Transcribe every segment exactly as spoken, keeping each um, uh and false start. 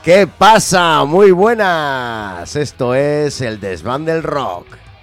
¿Qué pasa? Muy buenas. Esto es el Desván del Rock.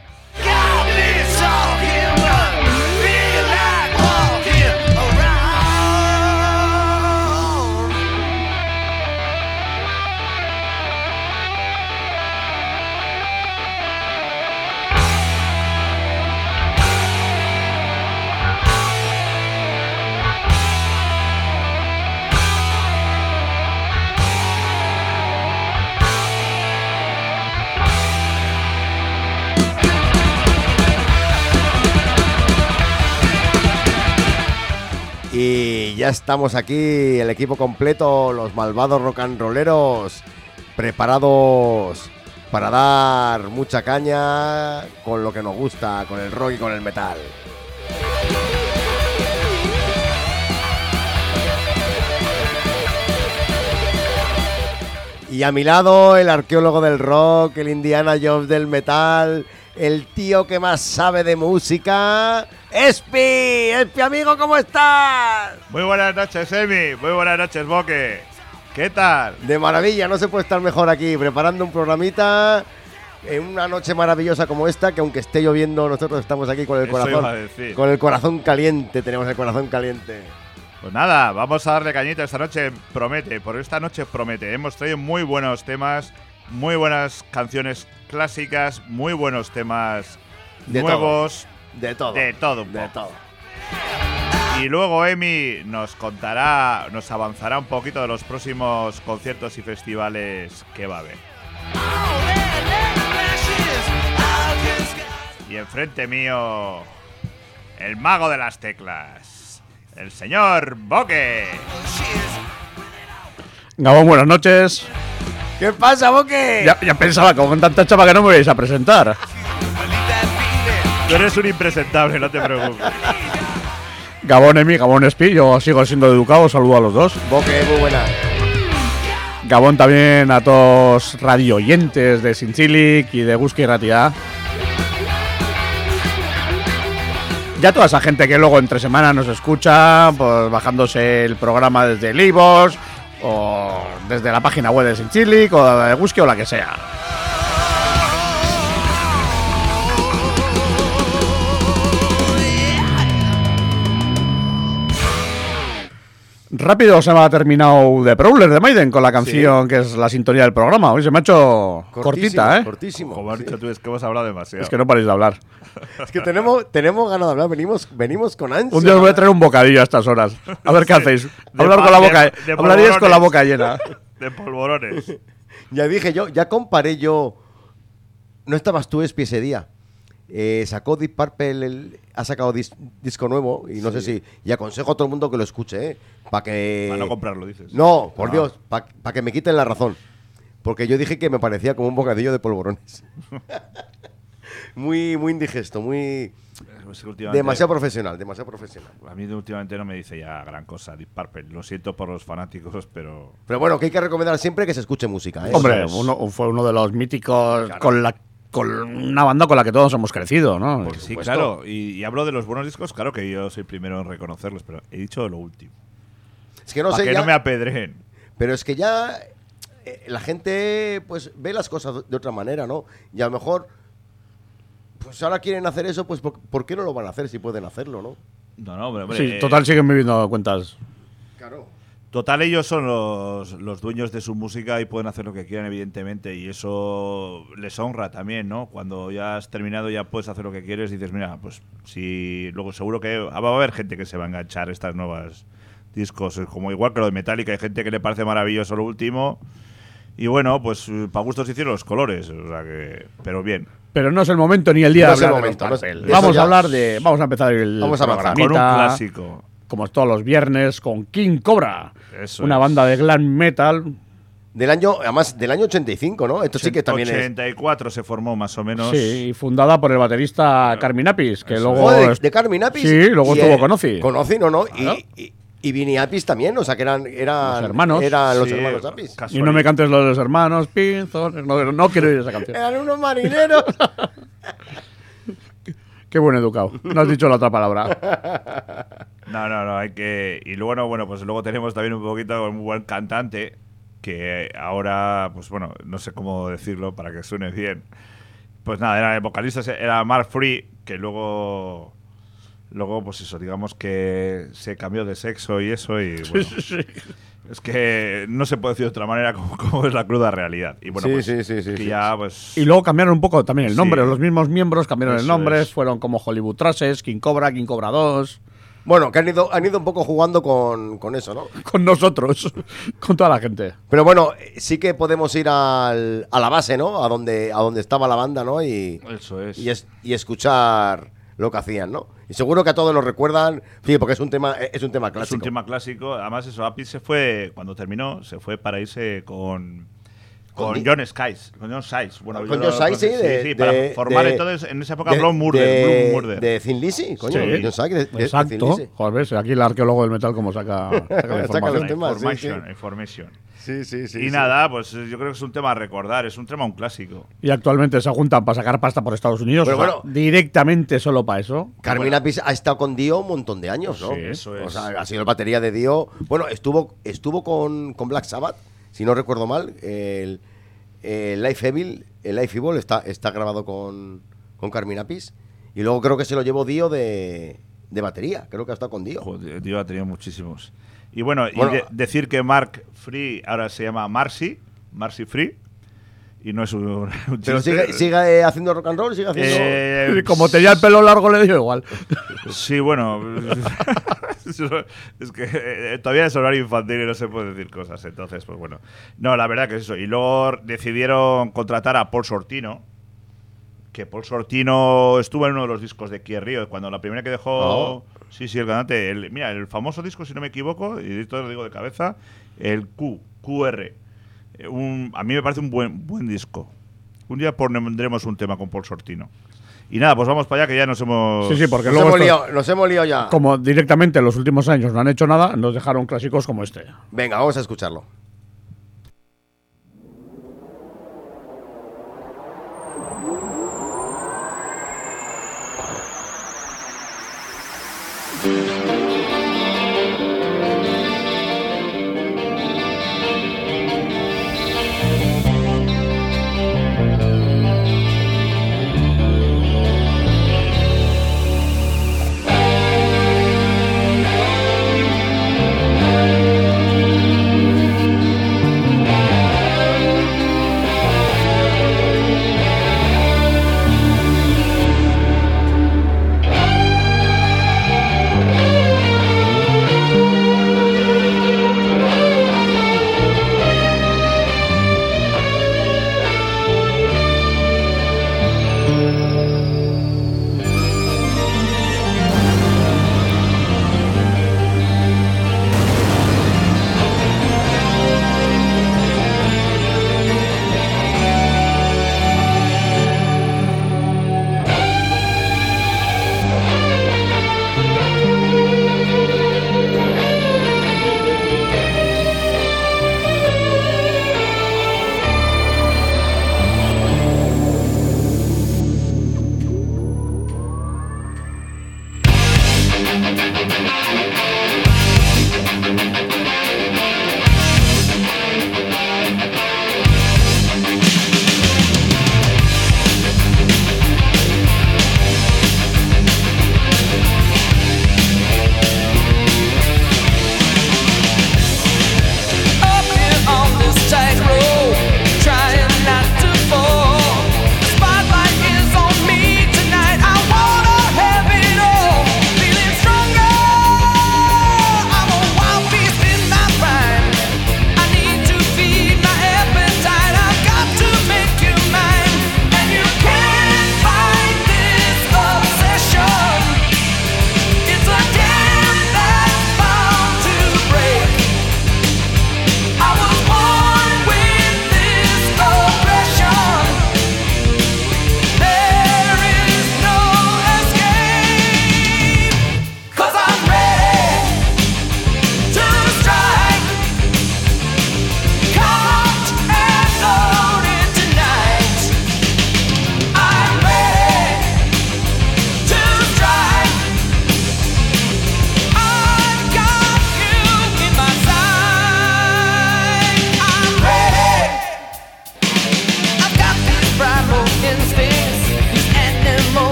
Y ya estamos aquí, el equipo completo, los malvados rock and rolleros, preparados para dar mucha caña con lo que nos gusta, con el rock y con el metal. Y a mi lado, el arqueólogo del rock, el Indiana Jones del metal, el tío que más sabe de música, Espi. Espi, amigo, ¿cómo estás? Muy buenas noches, Emi. Muy buenas noches, Boque. ¿Qué tal? De maravilla, no se puede estar mejor aquí, preparando un programita en una noche maravillosa como esta, que aunque esté lloviendo, nosotros estamos aquí con el Eso corazón, iba a decir. con el corazón caliente, tenemos el corazón caliente. Pues nada, vamos a darle cañita. Esta noche promete, por esta noche promete. Hemos traído muy buenos temas, muy buenas canciones clásicas, muy buenos temas De nuevos. todo. De todo. De todo un De poco. todo. Y luego Emi nos contará, nos avanzará un poquito de los próximos conciertos y festivales que va a haber. Y enfrente mío, el mago de las teclas, el señor Boque. Gabón, buenas noches. ¿Qué pasa, Boque? Ya, ya pensaba que con tanta chapa que no me vais a presentar. Tú eres un impresentable, no te preocupes. Gabón, Emi, Gabón, Espi, yo sigo siendo educado, saludo a los dos. Boque, muy buena. Gabón también a todos radio oyentes de Sinchilic y de Guski Ratia. Ya toda esa gente que luego entre semana nos escucha, pues bajándose el programa desde el iVoox o desde la página web de Sinchilic o de Guski o la que sea. Rápido se me ha terminado The Prowler de Maiden con la canción sí, que es la sintonía del programa. Hoy se me ha hecho cortísimo, cortita, ¿eh? Cortísimo. Como has dicho tú, es que hemos hablado demasiado. Es que no paréis de hablar. Es que tenemos, tenemos ganas de hablar, venimos, venimos con ansia. Un día os voy a traer un bocadillo a estas horas. A ver qué sí, hacéis. Hablar con la boca, de, de hablaríais con la boca llena. De polvorones. Ya dije yo, ya comparé yo. No estabas tú, Espi, ese día. Eh, sacó Deep Purple, el, ha sacado dis, disco nuevo y no sí. sé si. Y aconsejo a todo el mundo que lo escuche, ¿eh? Para que. Para no comprarlo, dices. No, por ah. Dios, para pa que me quiten la razón. Porque yo dije que me parecía como un bocadillo de polvorones. muy, muy indigesto, muy. Pues demasiado profesional, demasiado profesional. A mí últimamente no me dice ya gran cosa Deep Purple. Lo siento por los fanáticos, pero. Pero bueno, que hay que recomendar siempre que se escuche música, ¿eh? Hombre, uno, fue uno de los míticos claro. con la. Con una banda con la que todos hemos crecido, ¿no? Pues sí, claro. Y, y hablo de los buenos discos, claro que yo soy primero en reconocerlos, pero he dicho lo último. Es que no Para sé que ya, no me apedreen. Pero es que ya eh, la gente pues ve las cosas de otra manera, ¿no? Y a lo mejor, pues ahora quieren hacer eso, pues ¿por, ¿por qué no lo van a hacer si pueden hacerlo, no? No, no, hombre, hombre Sí, eh, total siguen viviendo cuentas. Claro. Total, ellos son los, los dueños de su música y pueden hacer lo que quieran, evidentemente, y eso les honra también, ¿no? Cuando ya has terminado, ya puedes hacer lo que quieres y dices, mira, pues si luego seguro que va a haber gente que se va a enganchar a estas nuevas discos, como igual que lo de Metallica, hay gente que le parece maravilloso lo último, y bueno, pues para gustos hicieron los colores, o sea que, pero bien. Pero no es el momento ni el día no de hablar momento, de los no es, Vamos ya. a hablar de, vamos a empezar el vamos a avanzar con un clásico. Como todos los viernes, con King Cobra. Eso una es. banda de glam metal. Del año, además, del año ochenta y cinco, ¿no? Esto sí que también ochenta y cuatro es. se formó más o menos. Sí, fundada por el baterista Carmine Appice, que Eso luego... Joder, de, de Carmine Appice. Sí, luego y, estuvo eh, con Ozzy. Con Ozzy, no, no. Claro. Y, y, y Vinny Appice también, o sea, que eran, eran los hermanos. Eran los Sí, hermanos Appice. Y no me cantes los de los hermanos, Pinzos. No, no quiero oír esa canción. Eran unos marineros. Qué buen educado. No has dicho la otra palabra. No, no, no, hay que... Y luego, no, bueno, pues luego tenemos también un poquito un buen cantante que ahora, pues bueno, no sé cómo decirlo para que suene bien. Pues nada, era el vocalista, era Mark Free, que luego, luego pues eso, digamos que se cambió de sexo y eso, y bueno, Sí, sí, sí. es que no se puede decir de otra manera como, como es la cruda realidad. Y bueno, Sí, pues sí, sí, sí, que sí. ya pues... Y luego cambiaron un poco también el nombre. Sí. Los mismos miembros cambiaron el Eso nombre. es. Fueron como Hollywood Trashes, King Cobra, King Cobra dos. Bueno, que han ido, han ido un poco jugando con, con eso, ¿no? Con nosotros. Con toda la gente. Pero bueno, sí que podemos ir al, a la base, ¿no? A donde, a donde estaba la banda, ¿no? Y, Eso es. y, es, y escuchar lo que hacían, ¿no? Y seguro que a todos nos recuerdan, sí, porque es un tema, es un tema Es clásico. un tema clásico. Además, eso, Apis se fue, cuando terminó, se fue para irse con, ¿Con con di- John Skies. Con John Size. Bueno, Con yo John lo- Size, sí, de- sí, para de- formar de- entonces, en esa época, de, Blue Murder. de, Blue Murder. de Thin Lizzy, coño. Sí. John Sykes, de- de- de Thin Exacto. Lizzy. Joder, ves, aquí el arqueólogo del metal como saca, saca la Saca los información. temas. sí, Information, sí. information. Sí, sí, sí. y sí. nada, pues eh, yo creo que es un tema a recordar. Es un tema, un clásico. Y actualmente se juntan para sacar pasta por Estados Unidos. Pero o sea, bueno. directamente solo para eso. Carmine Appice ha estado con Dio un montón de años, ¿no? Sí, eso es. O sea, ha sido el batería de Dio. Bueno, estuvo, estuvo con, con Black Sabbath, si no recuerdo mal. El, el Life Evil, el Life Evil está, está grabado con, con Carmine Appice. Y luego creo que se lo llevó Dio de, de batería. Creo que ha estado con Dio. Joder, tío, ha tenido muchísimos. Y bueno, Bueno, y de- decir que Mark Free ahora se llama Marcy, Marcy Free, y no es un, un Pero chiste. sigue, sigue haciendo rock and roll, sigue haciendo. Eh, Como tenía el pelo largo, le dio igual. Sí, bueno. Es que eh, todavía es horario infantil y no se puede decir cosas. Entonces, pues bueno. No, la verdad que es eso. Y luego decidieron contratar a Paul Sortino. Que Paul Sortino estuvo en uno de los discos de Kier Rio. Cuando la primera que dejó. Oh. Sí, sí, el cantante. El, mira, el famoso disco, si no me equivoco, y esto lo digo de cabeza, el Q, Q R. Eh, Un, a mí me parece un buen, buen disco. Un día pondremos un tema con Paul Sortino. Y nada, pues vamos para allá que ya nos hemos. Sí, sí, porque Nos luego hemos, esto- liado, nos hemos liado ya. como directamente en los últimos años no han hecho nada, nos dejaron clásicos como este. Venga, vamos a escucharlo.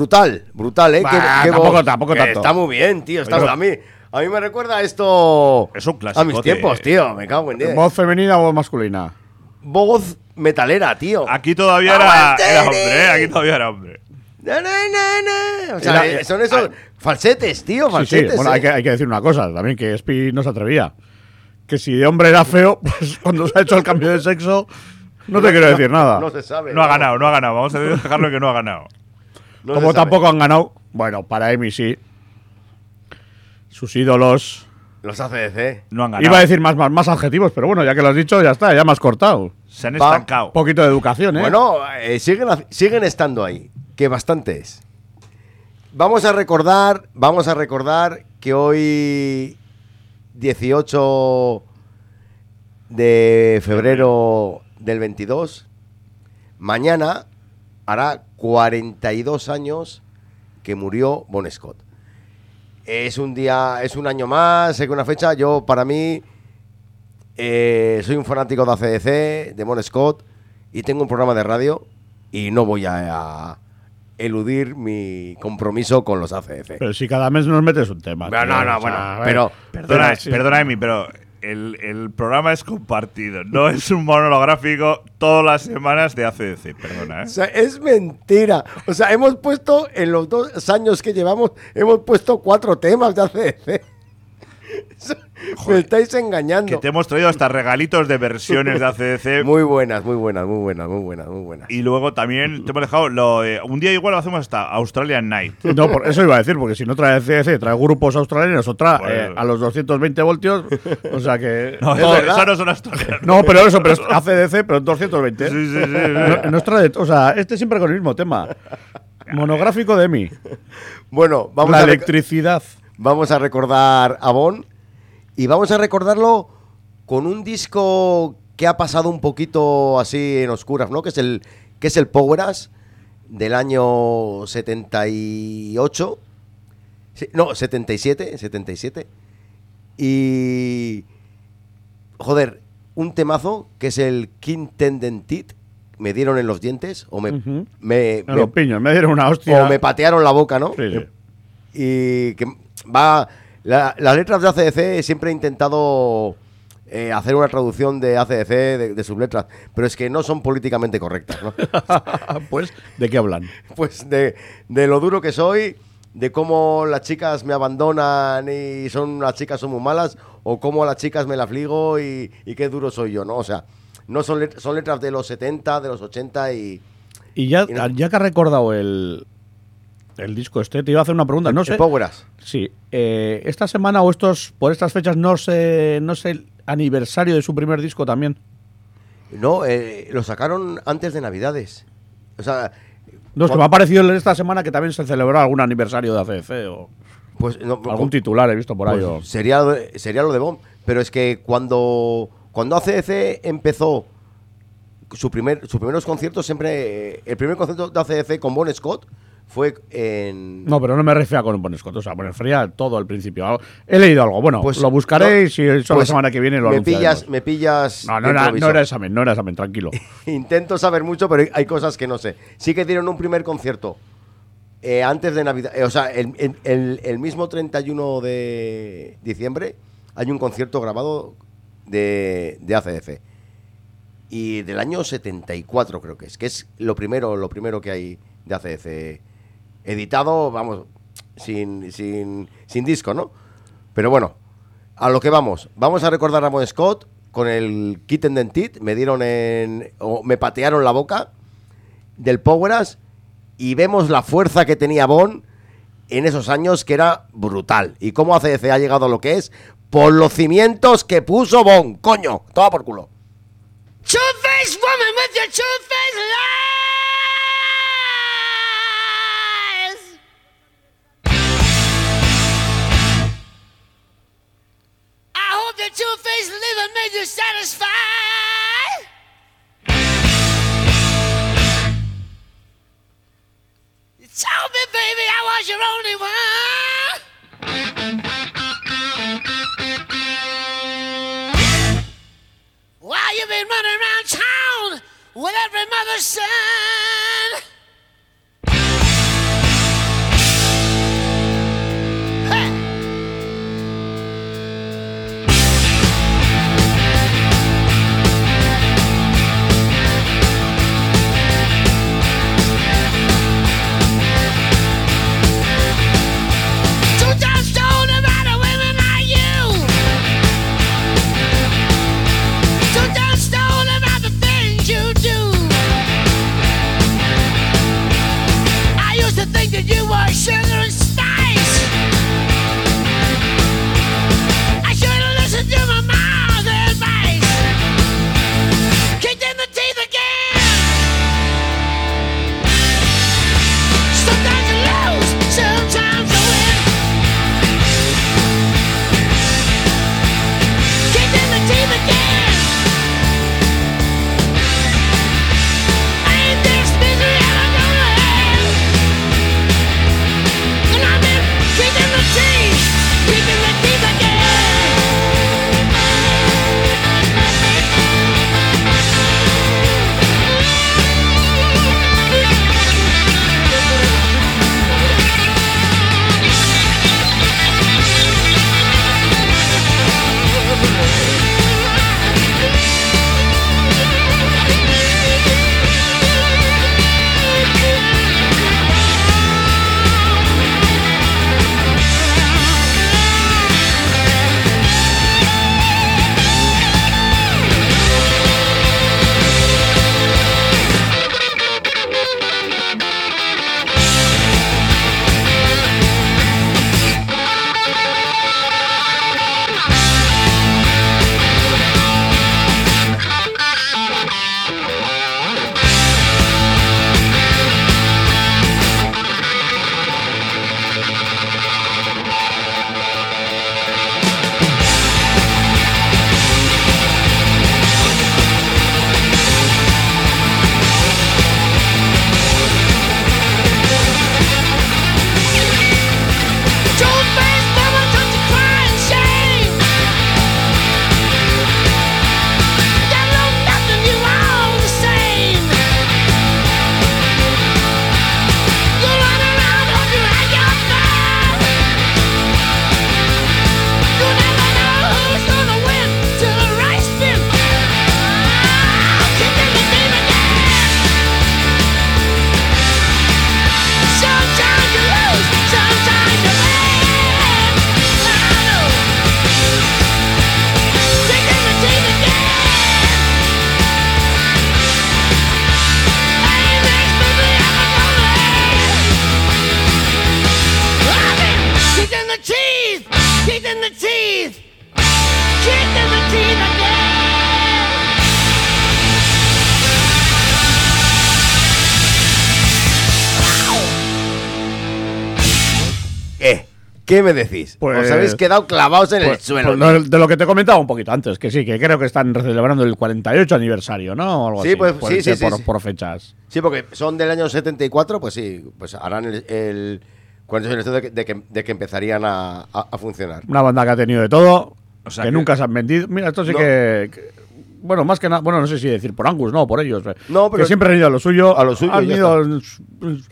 brutal, brutal, ¿eh? Bah, Qué- qué tampoco- voz. tampoco Eh, tanto. Está muy bien, tío. Está, Pero- a, mí, a mí me recuerda esto Es un a clásico mis de- tiempos, tío. Me cago en diez. ¿Voz femenina o voz masculina? Voz metalera, tío. Aquí todavía era, ¡Aguante! era hombre, ¿eh? Aquí todavía era hombre. Na, na, na, na. O sea, Era- eh, son esos falsetes, tío, Sí, sí. falsetes. Bueno, eh. hay que, hay que decir una cosa también, que Spi no se atrevía. Que si de hombre era feo, pues cuando se ha hecho el cambio de sexo, no te quiero decir nada. No se sabe. No ha ganado, no ha ganado. Vamos a dejarlo que no ha ganado. No Como se sabe. tampoco han ganado, bueno, para Emi sí. Sus ídolos. Los A C D C. No han ganado. Iba a decir más, más, más adjetivos, pero bueno, ya que lo has dicho, ya está, ya me has cortado. Se han Va- estancado. Un poquito de educación, ¿eh? Bueno, eh, siguen, hac- siguen estando ahí, que bastante es. Vamos a recordar, vamos a recordar que hoy dieciocho de febrero del veintidós, mañana hará cuarenta y dos años que murió Bon Scott. Es un día, es un año más, sé que una fecha, yo para mí eh, soy un fanático de A C D C, de Bon Scott, y tengo un programa de radio y no voy a, a eludir mi compromiso con los A C D C. Pero si cada mes nos metes un tema. No, tío, no, no, o sea, bueno, a ver. pero- Perdona, Pero sí. perdona, Emi, pero el, el programa es compartido. No es un monográfico todas las semanas de A C D C. Perdona, O ¿eh? sea, es mentira. O sea, hemos puesto, en los dos años que llevamos, hemos puesto cuatro temas de A C D C. Me estáis engañando. Que te hemos traído hasta regalitos de versiones de A C D C. Muy buenas, muy buenas, muy buenas, muy buenas, muy buenas. Y luego también te hemos dejado. Lo, eh, un día igual lo hacemos hasta Australian Night. No, por eso iba a decir, porque si no trae C D C, trae grupos australianos, otra Bueno. eh, a los doscientos veinte voltios. O sea que. No, No, eso, ¿verdad? eso no son australianos. No, pero eso, pero es A C D C, pero en doscientos veinte. Sí, sí, sí, sí. No- Nos trae, o sea, este siempre con el mismo tema. Monográfico de mí. Bueno, vamos La a, rec- electricidad. vamos a recordar a Bon y vamos a recordarlo con un disco que ha pasado un poquito así en oscuras, ¿no? Que es el, que es el Power Us del año setenta y ocho. Sí, no, setenta y siete, setenta y siete. Y joder, un temazo que es el King Tendentit. Me dieron en los dientes o me, Ujú. me, Me me- los piños, me dieron una hostia. o me patearon la boca, ¿no? Sí, sí. Y que va. La- las letras de A C D C siempre he intentado eh, hacer una traducción de A C D C, de, de sus letras, pero es que no son políticamente correctas, ¿no? Pues, ¿de qué hablan? Pues de, de lo duro que soy, de cómo las chicas me abandonan y son las chicas son muy malas, o cómo a las chicas me las ligo y, y qué duro soy yo, ¿no? O sea, no son, let- son letras de los setenta, de los ochenta y. Y ya, Y no- ya que has recordado el, el disco este, te iba a hacer una pregunta. No sé. el Power Us. Sí. eh, esta semana o estos por estas fechas no sé, no sé el aniversario de su primer disco también. No, eh, lo sacaron antes de Navidades. O sea. No, es que cuan- me ha parecido esta semana que también se celebró algún aniversario de A C D C o Pues, no, algún titular he visto por ahí. pues o- sería, lo de- sería lo de Bomb. Pero es que cuando, cuando A C D C empezó su primer, sus primeros conciertos, siempre. eh, El primer concierto de A C D C con Bon Scott fue en. No, pero no me refiero con Bon Scott. O sea, me refería a todo al principio. He leído algo. Bueno, Pues, lo buscaré no, y si eso la pues, semana que viene lo me anunciaremos. pillas, me pillas. No, no de era, improviso. no era examen, no era examen, tranquilo. Intento saber mucho, pero hay cosas que no sé. Sí que dieron un primer concierto eh, antes de Navidad. eh, o sea, el, el- el- el mismo treinta y uno de diciembre hay un concierto grabado de, de A C D C. Y del año setenta y cuatro creo que es. Que es lo primero, lo primero que hay de A C D C. Editado, vamos, sin, sin, sin disco, ¿no? Pero bueno, a lo que vamos. Vamos a recordar a Bon Scott con el Kitten Dentit. Me dieron en. O me patearon la boca del Power Us. Y vemos la fuerza que tenía Bon en esos años, que era brutal. Y cómo A C D C ha llegado a lo que es por los cimientos que puso Bon. Coño, toma por culo. Two-faced woman with your two-faced lies. I hope the two-faced living made you satisfied. You told me, baby, I was your only one. While you've been running around town with every mother's son. Kicked in the teeth! Kicked in the teeth again! ¿Qué? ¿Qué me decís? Pues- Os habéis quedado clavados en el Pues, suelo. pues lo- de lo que te comentaba un poquito antes, que sí, que creo que están celebrando el cuarenta y ocho aniversario, ¿no? O algo Sí, así, pues, puede sí, ser sí, por, sí. por fechas. Sí, porque son del año setenta y cuatro, pues sí, pues harán el, el cuarenta años de que, de, que, de que empezarían a, a, a funcionar. Una banda que ha tenido de todo, O sea que, que- nunca se han vendido. Mira, esto sí No. que, que- Bueno, más que nada, bueno, no sé si decir por Angus, no, por ellos. eh, No, pero- que siempre han ido a lo suyo. A lo suyo, Han ya ido en su,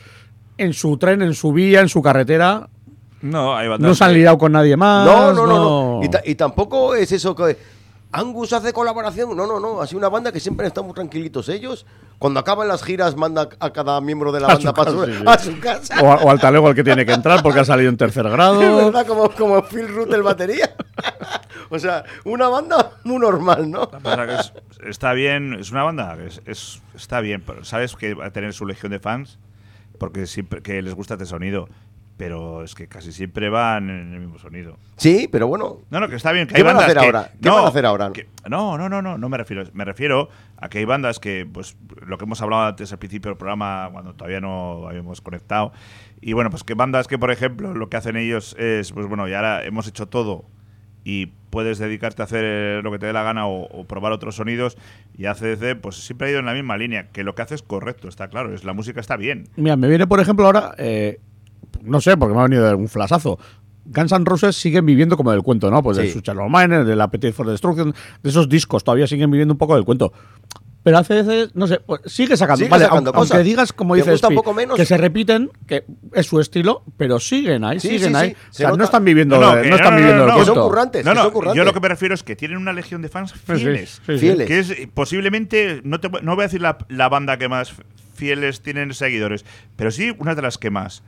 en su tren, en su vía, en su carretera. No, hay bandas No se han que- liado con nadie más. No, no, no, no. Y, ta- y tampoco es eso que Angus hace colaboración. No, no, no. Ha sido una banda que siempre están muy tranquilitos ellos. Cuando acaban las giras, manda a cada miembro de la A banda su para casa, su, sí, sí. a su casa. O, a- o al talego al que tiene que entrar porque ha salido en tercer Es grado. verdad, como, como Phil Rudd el batería. O sea, una banda muy normal, ¿no? Lo que pasa que es- está bien, es una banda que es, es- está bien, pero sabes que va a tener su legión de fans porque siempre que les gusta este sonido, pero es que casi siempre van en el mismo sonido. Sí, pero bueno. No, no, que está bien. Que ¿Qué hay van a bandas hacer que- ahora? ¿Qué no, van a hacer ahora? que- no, no, no, no, no me refiero. Me refiero a que hay bandas que, pues, lo que hemos hablado antes al principio del programa, cuando todavía no habíamos conectado. Y bueno, pues que bandas que, por ejemplo, lo que hacen ellos es, pues bueno, y ahora hemos hecho todo y puedes dedicarte a hacer lo que te dé la gana o, o probar otros sonidos. Y A C D C, pues siempre ha ido en la misma línea, que lo que hace es correcto, está claro, es la música está bien. Mira, me viene, por ejemplo, ahora. eh, no sé, porque me ha venido de un flasazo. Guns N' Roses siguen viviendo como del cuento, ¿no? Pues Sí. de su Shallow Miner, del Appetite for Destruction, de esos discos todavía siguen viviendo un poco del cuento. Pero A C D C, no sé, pues sigue sacando. Sigue vale, sacando aunque, cosas. aunque digas, como ¿Te dices, gusta un Pi, poco menos? que se repiten, que es su estilo, pero siguen ahí, Sí, siguen sí, ahí. sí. O Se sea, no nota- están viviendo, No, no, de- que no están no, no, viviendo no, del no, Que son cuento. currantes, No, que son no, currantes. yo lo que me refiero es que tienen una legión de fans Sí, sí, fieles. sí, sí. Fieles. Que es eh, posiblemente, no, te, no voy a decir la, la banda que más fieles tienen seguidores, pero sí una de las que más.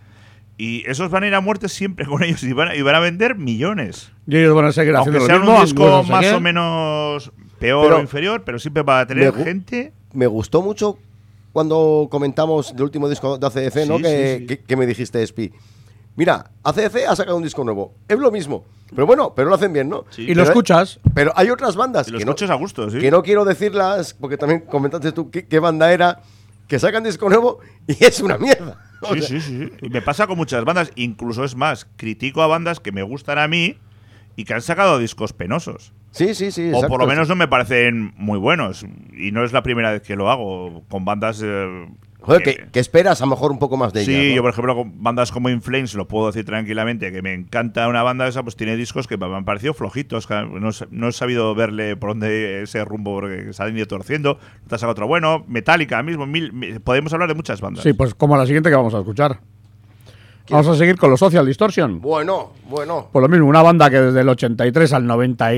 Y esos van a ir a muerte siempre con ellos y van a, y van a vender millones. Y ellos van a seguir Aunque haciendo sea lo mismo. un disco Angus, no sé más qué. o menos peor Pero- o inferior, pero siempre va a tener Me gu- gente. Me gustó mucho cuando comentamos el último disco de A C D C, ¿no? Sí, que, sí, sí. que- que me dijiste, Spi. Mira, A C D C ha sacado un disco nuevo. Es lo mismo. Pero bueno, pero lo hacen bien, ¿no? Sí. Y lo Pero- escuchas. Pero hay otras bandas Y los que no, coches a gusto, ¿sí? que no quiero decirlas, porque también comentaste tú qué, qué banda era, que sacan disco nuevo y es una mierda. O Sí, sea, sí, sí. Y me pasa con muchas bandas. Incluso es más, critico a bandas que me gustan a mí y que han sacado discos penosos. sí, sí, sí. O exacto. por lo menos no me parecen muy buenos. Y no es la primera vez que lo hago con bandas. eh, Joder, que- que, que esperas a lo mejor un poco más de Sí, ellas, ¿no? yo por ejemplo con bandas como In Flames lo puedo decir tranquilamente, que me encanta una banda esa, pues tiene discos que me han parecido flojitos, que no, he- no he sabido verle por dónde ese rumbo porque se han ido torciendo, te has sacado otro bueno, Metallica mismo, mil, mil- podemos hablar de muchas bandas. Sí, pues como la siguiente que vamos a escuchar. Vamos a seguir con los Social Distortion. Bueno, bueno. Por lo mismo, una banda que desde el ochenta y tres al noventa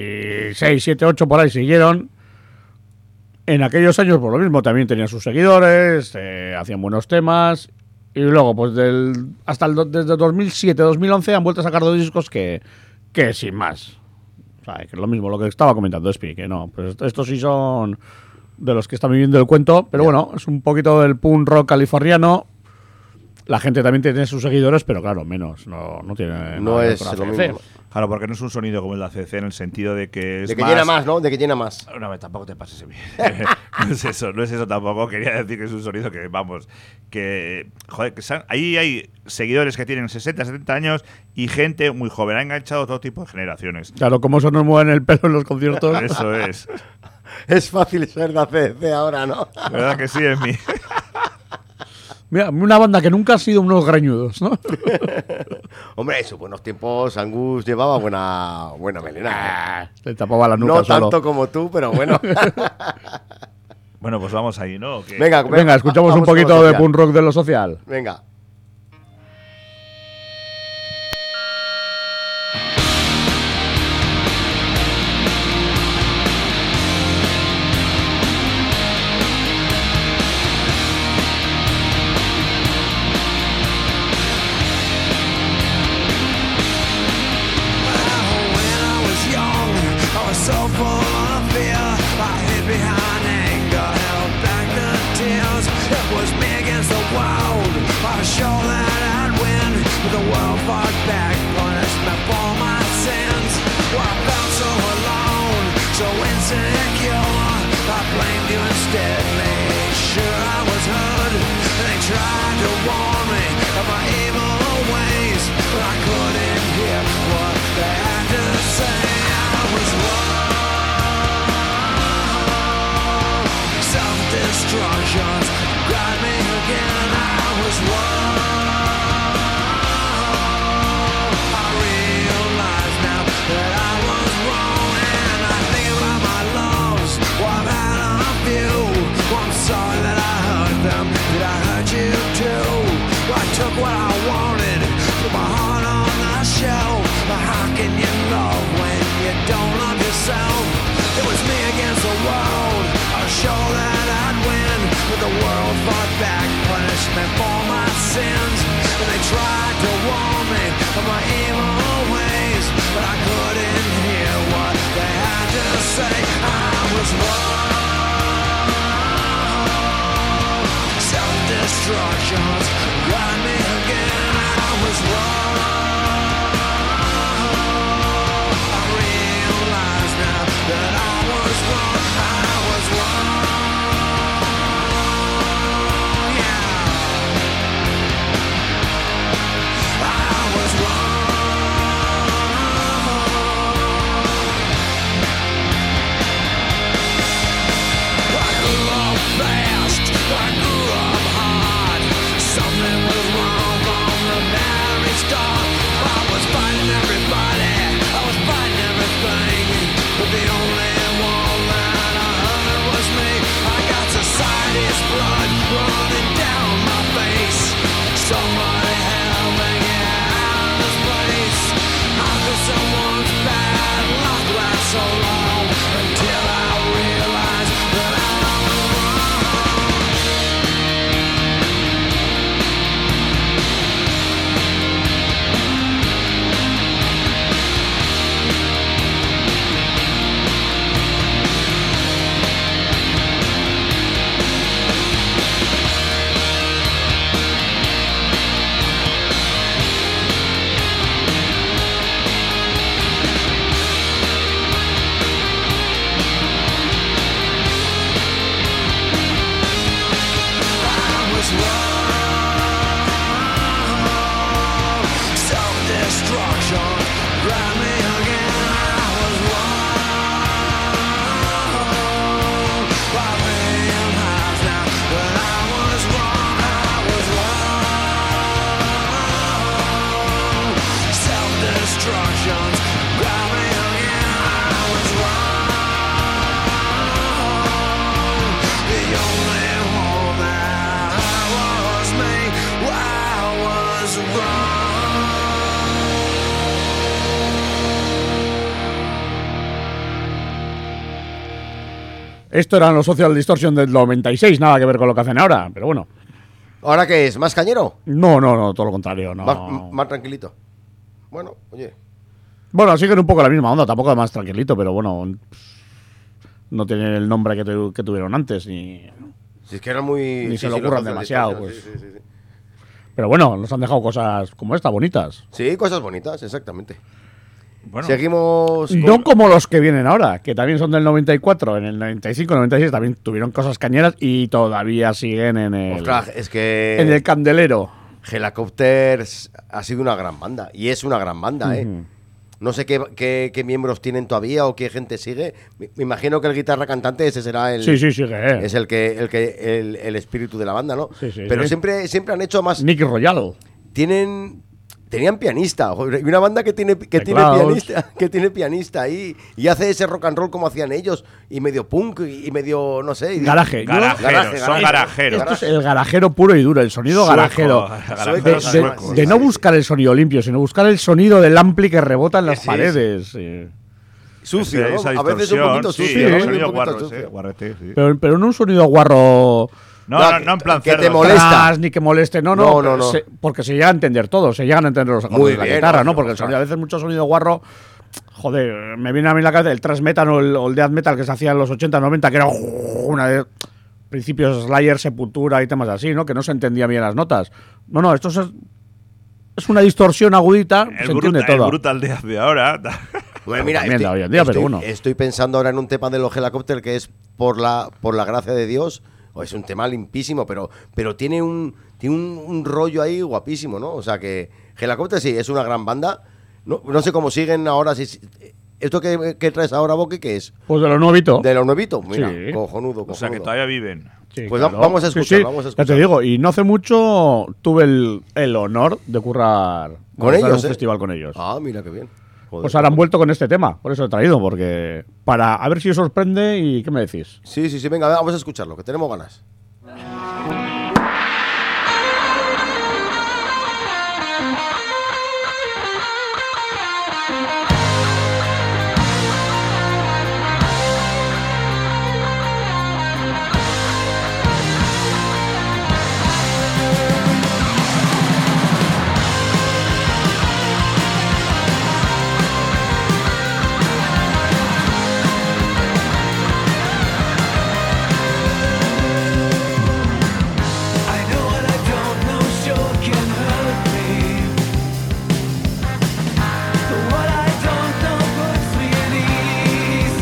y seis, siete, ocho por ahí siguieron. En aquellos años, por lo mismo, también tenían sus seguidores, eh, hacían buenos temas. Y luego, pues del, hasta el, do- desde dos mil siete, dos mil once han vuelto a sacar dos discos que, que sin más. O sea, que es lo mismo, lo que estaba comentando Spi, que no. Pues estos sí son de los que están viviendo el cuento. Pero bueno, es un poquito del punk rock californiano. La gente también tiene sus seguidores, pero claro, menos. No, no tiene. No nada que ver es con lo A C D C. mismo. Claro, porque no es un sonido como el de A C D C en el sentido de que es De que más- llena más, ¿no? De que llena más. No, tampoco te pases bien. No es eso, no es eso tampoco. Quería decir que es un sonido que, vamos, que, joder, que se- ahí hay seguidores que tienen sesenta, setenta años y gente muy joven. Ha enganchado todo tipo de generaciones. Claro, como eso nos mueven el pelo en los conciertos. Eso es. Es fácil ser de A C D C ahora, ¿no? ¿Verdad que sí, en mí? Mira, una banda que nunca ha sido unos greñudos, ¿no? Hombre, en sus buenos tiempos Angus llevaba buena, buena melena. ¿eh? Le tapaba la nuca No solo. tanto como tú, pero bueno. Bueno, pues vamos ahí, ¿no? ¿O qué? Venga, Venga, escuchamos vamos un con lo poquito de social. punk rock de lo social. Venga. When I was young, I was so full of fear. I hid behind anger, held back the tears. It was me against the world. I was sure that I'd win, but the world fought back, punished me for my sin. blamed you instead. Made sure I was heard. They tried to warn me of my evil ways, but I couldn't hear what they had to say. I was wrong. Self-destruction's got me again. I was wrong. I realize now that I was wrong, and I think about my loves. Well, I've had a few. Well, I'm sorry that I hurt them. Did I hurt you too? Well, I took what I wanted, put my heart on the shelf. But how can you love when you don't love yourself? It was me against the world. I was sure that I'd win, but the world fought back, punished me for my sins. And they tried to warn me of my evil ways, but I couldn't hear what they had to say. I was wrong. Self-destruction's got me again. I was wrong. I realize now that I was wrong. I was wrong. Yeah. I was wrong. I grew up fast. I grew up hard. Something was wrong from the very start. I was fighting everybody. I was fighting everything. But the only one that I heard was me. I got society's blood running down my face. Somebody help me get out of this place. How could someone's bad luck last so long? Until I realized that I was wrong. I was wrong. Self-destruction got me again. I was wrong. I realize now that I was wrong. I was wrong. Self-destruction's got me again. I was wrong. The only one that I was me. I was wrong. Esto eran los Social Distortion del noventa y seis, nada que ver con lo que hacen ahora, pero bueno. ¿Ahora qué es? ¿Más cañero? No, no, no, todo lo contrario, no. Más, más tranquilito. Bueno, oye. Bueno, siguen un poco la misma onda, tampoco más tranquilito, pero bueno, no tienen el nombre que, tu- que tuvieron antes, ni... Si es que eran muy... Ni se sí, lo sí, ocurran los demasiado, Social pues. Sí, sí, sí, sí. Pero bueno, nos han dejado cosas como esta, bonitas. Sí, cosas bonitas, exactamente. Bueno, Seguimos... con- No como los que vienen ahora, que también son del noventa y cuatro, en el noventa y cinco, noventa y seis también tuvieron cosas cañeras y todavía siguen en el, Ostras, es que... en el candelero. Helicopters ha sido una gran banda. Y es una gran banda, ¿eh? Ujú. No sé qué, qué- qué miembros tienen todavía o qué gente sigue. Me, me imagino que el guitarra cantante ese será el... Sí, sí, sigue. eh. Es el que, el que el, el espíritu de la banda, ¿no? Sí, sí, Pero sí. siempre, siempre han hecho más. Nicky Royal. Tienen. Tenían pianista. joder, y una banda que tiene, que tiene Teclados. pianista. Que tiene pianista ahí. Y hace ese rock and roll como hacían ellos. Y medio punk y, y medio. no sé. y- Garaje. Yo- Garajeros, Garaje, son garaje. garajeros. Esto es el garajero puro y duro, el sonido Sueco, garajero. garajeros De, de- suecos. de no buscar el sonido limpio, sino buscar el sonido del ampli que rebota en las Sí, sí. paredes. sí. Sucio, ¿no? Esa A veces un distorsión, poquito sí, sucio. el ¿no? sonido Un poquito guarro, sucio. sí, guarrete, sí. Pero, pero no un sonido guarro No, No, no, no en plan que te cerdo, molesta. tras, ni que moleste. No, no, No, no, no. se- porque se llega a entender todo, se llegan a entender los acordes Muy de la bien, guitarra, no, ¿no? no, Porque el ostras. sonido, a veces mucho sonido guarro. Joder, me viene a mí la cabeza el thrash metal o el, o el death metal que se hacía en los ochenta, noventa, que era una de principios Slayer, Sepultura y temas así, ¿no? Que no se entendían bien las notas. No, no, esto es, es una distorsión agudita, El, se bruta- entiende el todo. brutal de de ahora. Bueno, mira, recomienda estoy, hoy en día, estoy- pero bueno. estoy pensando ahora en un tema de los Helicopter que es por la, por la gracia de Dios. O es un tema limpísimo, pero, pero tiene un tiene un, un rollo ahí guapísimo, ¿no? O sea que Helicopter sí, es una gran banda. No, no sé cómo siguen ahora. Si, ¿Esto que, que traes ahora, Boque, qué es? Pues de lo nuevito. ¿De lo nuevito? Mira, Sí. cojonudo, cojonudo. O sea, que todavía viven. Sí, Pues va- vamos a Sí, escuchar, sí, vamos a Ya escuchar. te digo, y no hace mucho tuve el, el honor de currar Con de estar en ellos, un ¿eh? festival con ellos. Ah, mira qué bien. Joder, Pues ahora han joder. vuelto con este tema, por eso he traído, porque para a ver si os sorprende y qué me decís. Sí, sí, sí, venga, vamos a escucharlo, que tenemos ganas. I know what I don't know sure can hurt me. But what I don't know puts me at ease.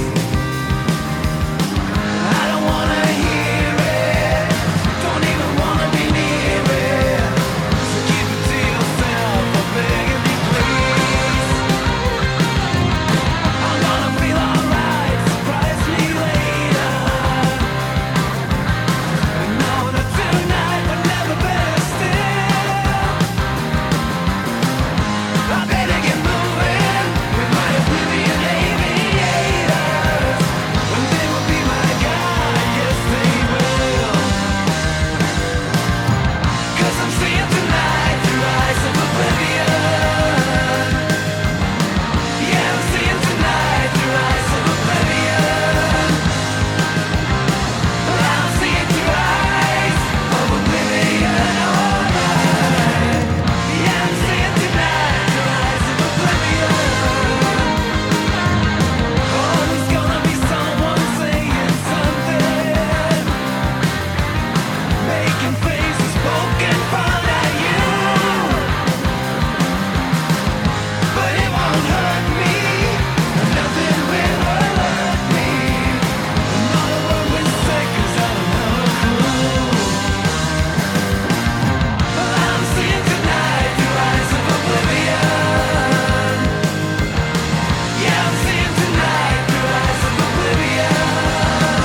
I don't wanna hear it, don't even wanna be near it. So keep it to yourself, I'm begging you please. I'm gonna feel alright, surprise me later. No, not tonight, but never better still. I better get moving with my oblivion aviators. And they will be my guide, yes they will. Cause I'm seeing tonight through eyes of oblivion. Yeah, I'm seeing tonight through eyes of oblivion. I'm seeing through eyes of oblivion, alright. Yeah, I'm seeing tonight through eyes of oblivion. Oh, there's gonna be someone saying something, making faces, poking fun at you. But it won't hurt me, nothing will alert me. Not a word will say 'cause I don't have a clue. I'm seeing tonight through eyes of oblivion. Yeah, I'm seeing tonight through eyes of oblivion.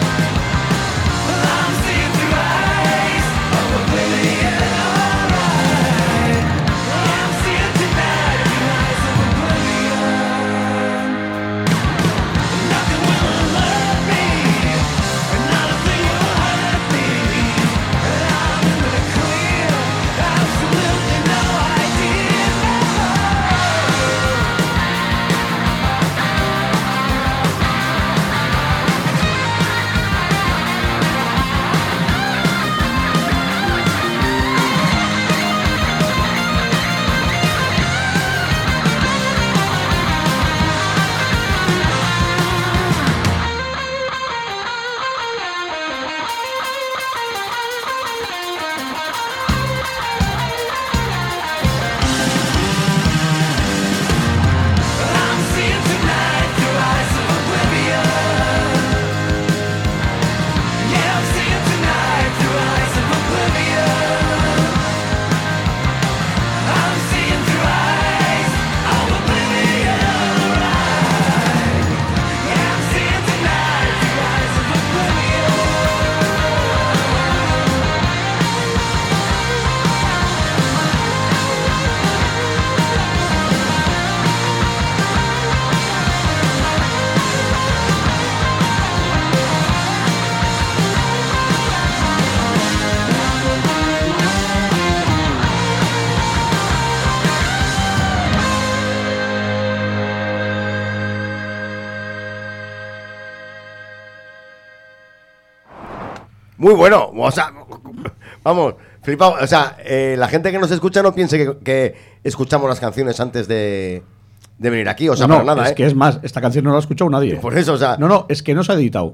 I'm seeing through eyes of oblivion, alright. Yeah, I'm seeing tonight through eyes of oblivion. Nothing will alert me, and not a thing will hurt me. And I'm in the clear, absolutely no idea. I'm seeing tonight through eyes of oblivion. Yeah, I'm seeing tonight through eyes of oblivion. I'm seeing through eyes of oblivion, right? Yeah, I'm seeing tonight through eyes of oblivion. Muy bueno, o sea, vamos, flipado. O sea, eh, la gente que nos escucha no piense que, que escuchamos las canciones antes de, de venir aquí, o sea, no, para nada, es ¿eh? que es más, esta canción no la ha escuchado nadie. Por eso, o sea, No, no, es que no se ha editado.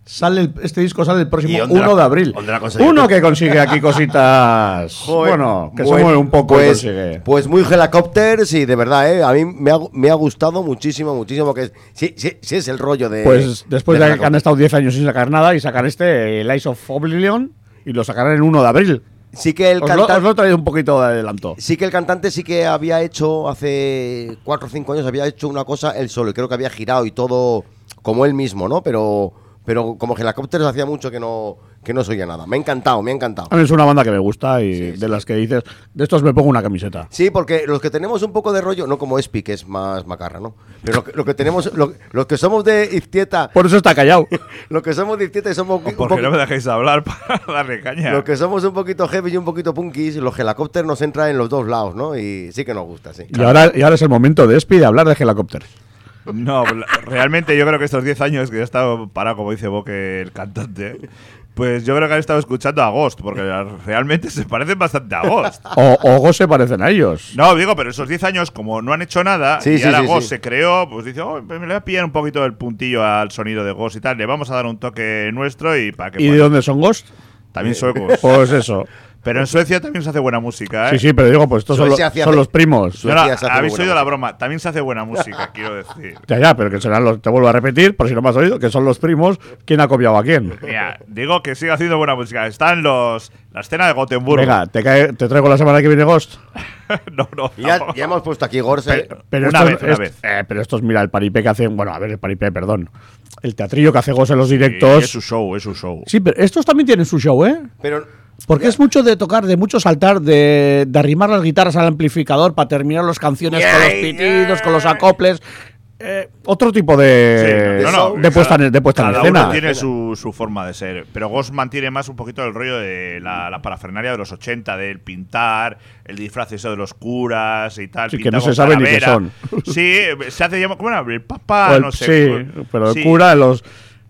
Sale el- este disco sale el próximo ¿Y dónde la- uno de abril. dónde la conseguí? Uno que consigue aquí cositas. Joder, bueno, que se buen- mueve un poco y pues, consigue. pues muy Helicopters y de verdad, ¿eh? A mí me ha, me ha gustado muchísimo, muchísimo. Que es, sí, sí, sí es el rollo de. Pues después de, que han Helicopters. estado diez años sin sacar nada y sacar este, el Eyes of Oblivion, y lo sacarán el uno de abril. Sí que el Os lo, cantante. os lo he traído un poquito de adelanto. Sí que el cantante sí que había hecho hace cuatro o cinco años, había hecho una cosa él solo y creo que había girado y todo como él mismo, ¿no? Pero, pero como Helicopters hacía mucho que no, que no se oía nada. Me ha encantado, me ha encantado. A mí es una banda que me gusta y Sí, de sí. las que dices, de estos me pongo una camiseta. Sí, porque los que tenemos un poco de rollo, no como Espi, que es más macarra, ¿no? Pero lo que, lo que tenemos, lo- los que somos de Iztieta, Por eso está callado. los que somos de Iztieta y somos un Porque poqui- no me dejéis hablar para darle caña. los que somos un poquito heavy y un poquito punkis, los Helicopters nos entran en los dos lados, ¿no? Y sí que nos gusta, sí. Y ahora, y ahora es el momento de Espi de hablar de Helicopters. No, la- realmente yo creo que estos diez años que ya he estado parado, como dice Boque, el cantante, pues yo creo que han estado escuchando a Ghost, porque realmente se parecen bastante a Ghost. O, o Ghost se parecen a ellos. No, digo, pero esos diez años, como no han hecho nada, Sí, y sí, ahora sí, Ghost sí. se creó, pues dice, oh, pues me le voy a pillar un poquito el puntillo al sonido de Ghost y tal, le vamos a dar un toque nuestro y para que ¿Y de pueda- dónde son Ghost? También suecos. Pues eso. Pero en Suecia también se hace buena música, ¿eh? Sí, sí, pero digo, pues estos son, Suecia los- hacía son hace- los primos. Suecia No, no, se hace habéis buena oído la música. broma. También se hace buena música, quiero decir. Ya, ya, pero que serán los, te vuelvo a repetir, por si no me has oído, que son los primos. ¿Quién ha copiado a quién? Mira, digo que sigue haciendo buena música. Están los la escena de Gotemburgo. Venga, te, cae- te traigo la semana que viene Ghost. no, no, Y ya, no. ya hemos puesto aquí Gorse. Pero Una estos, vez, una est- vez. eh, pero estos, mira, el paripé que hacen. Bueno, a ver, el paripé, perdón. El teatrillo que hace Ghost en los Sí, directos. es su show, es su show. Sí, pero estos también tienen su show, ¿eh? Pero Porque ya- es mucho de tocar, de mucho saltar, de, de arrimar las guitarras al amplificador para terminar las canciones con los pitidos, con los acoples. Eh, otro tipo de, Sí, no, no, de puesta en, de puesta en cada escena. uno tiene su, su forma de ser. Pero Ghost mantiene más un poquito el rollo de la, la parafernalia de los ochenta, del pintar, el disfraz eso de los curas y tal. Sí, que pintado no se con sabe ni qué calavera. son. Sí, se hace llamar. ¿Cómo era? El papa, O el- no sé. sí, pero el Sí. cura, los.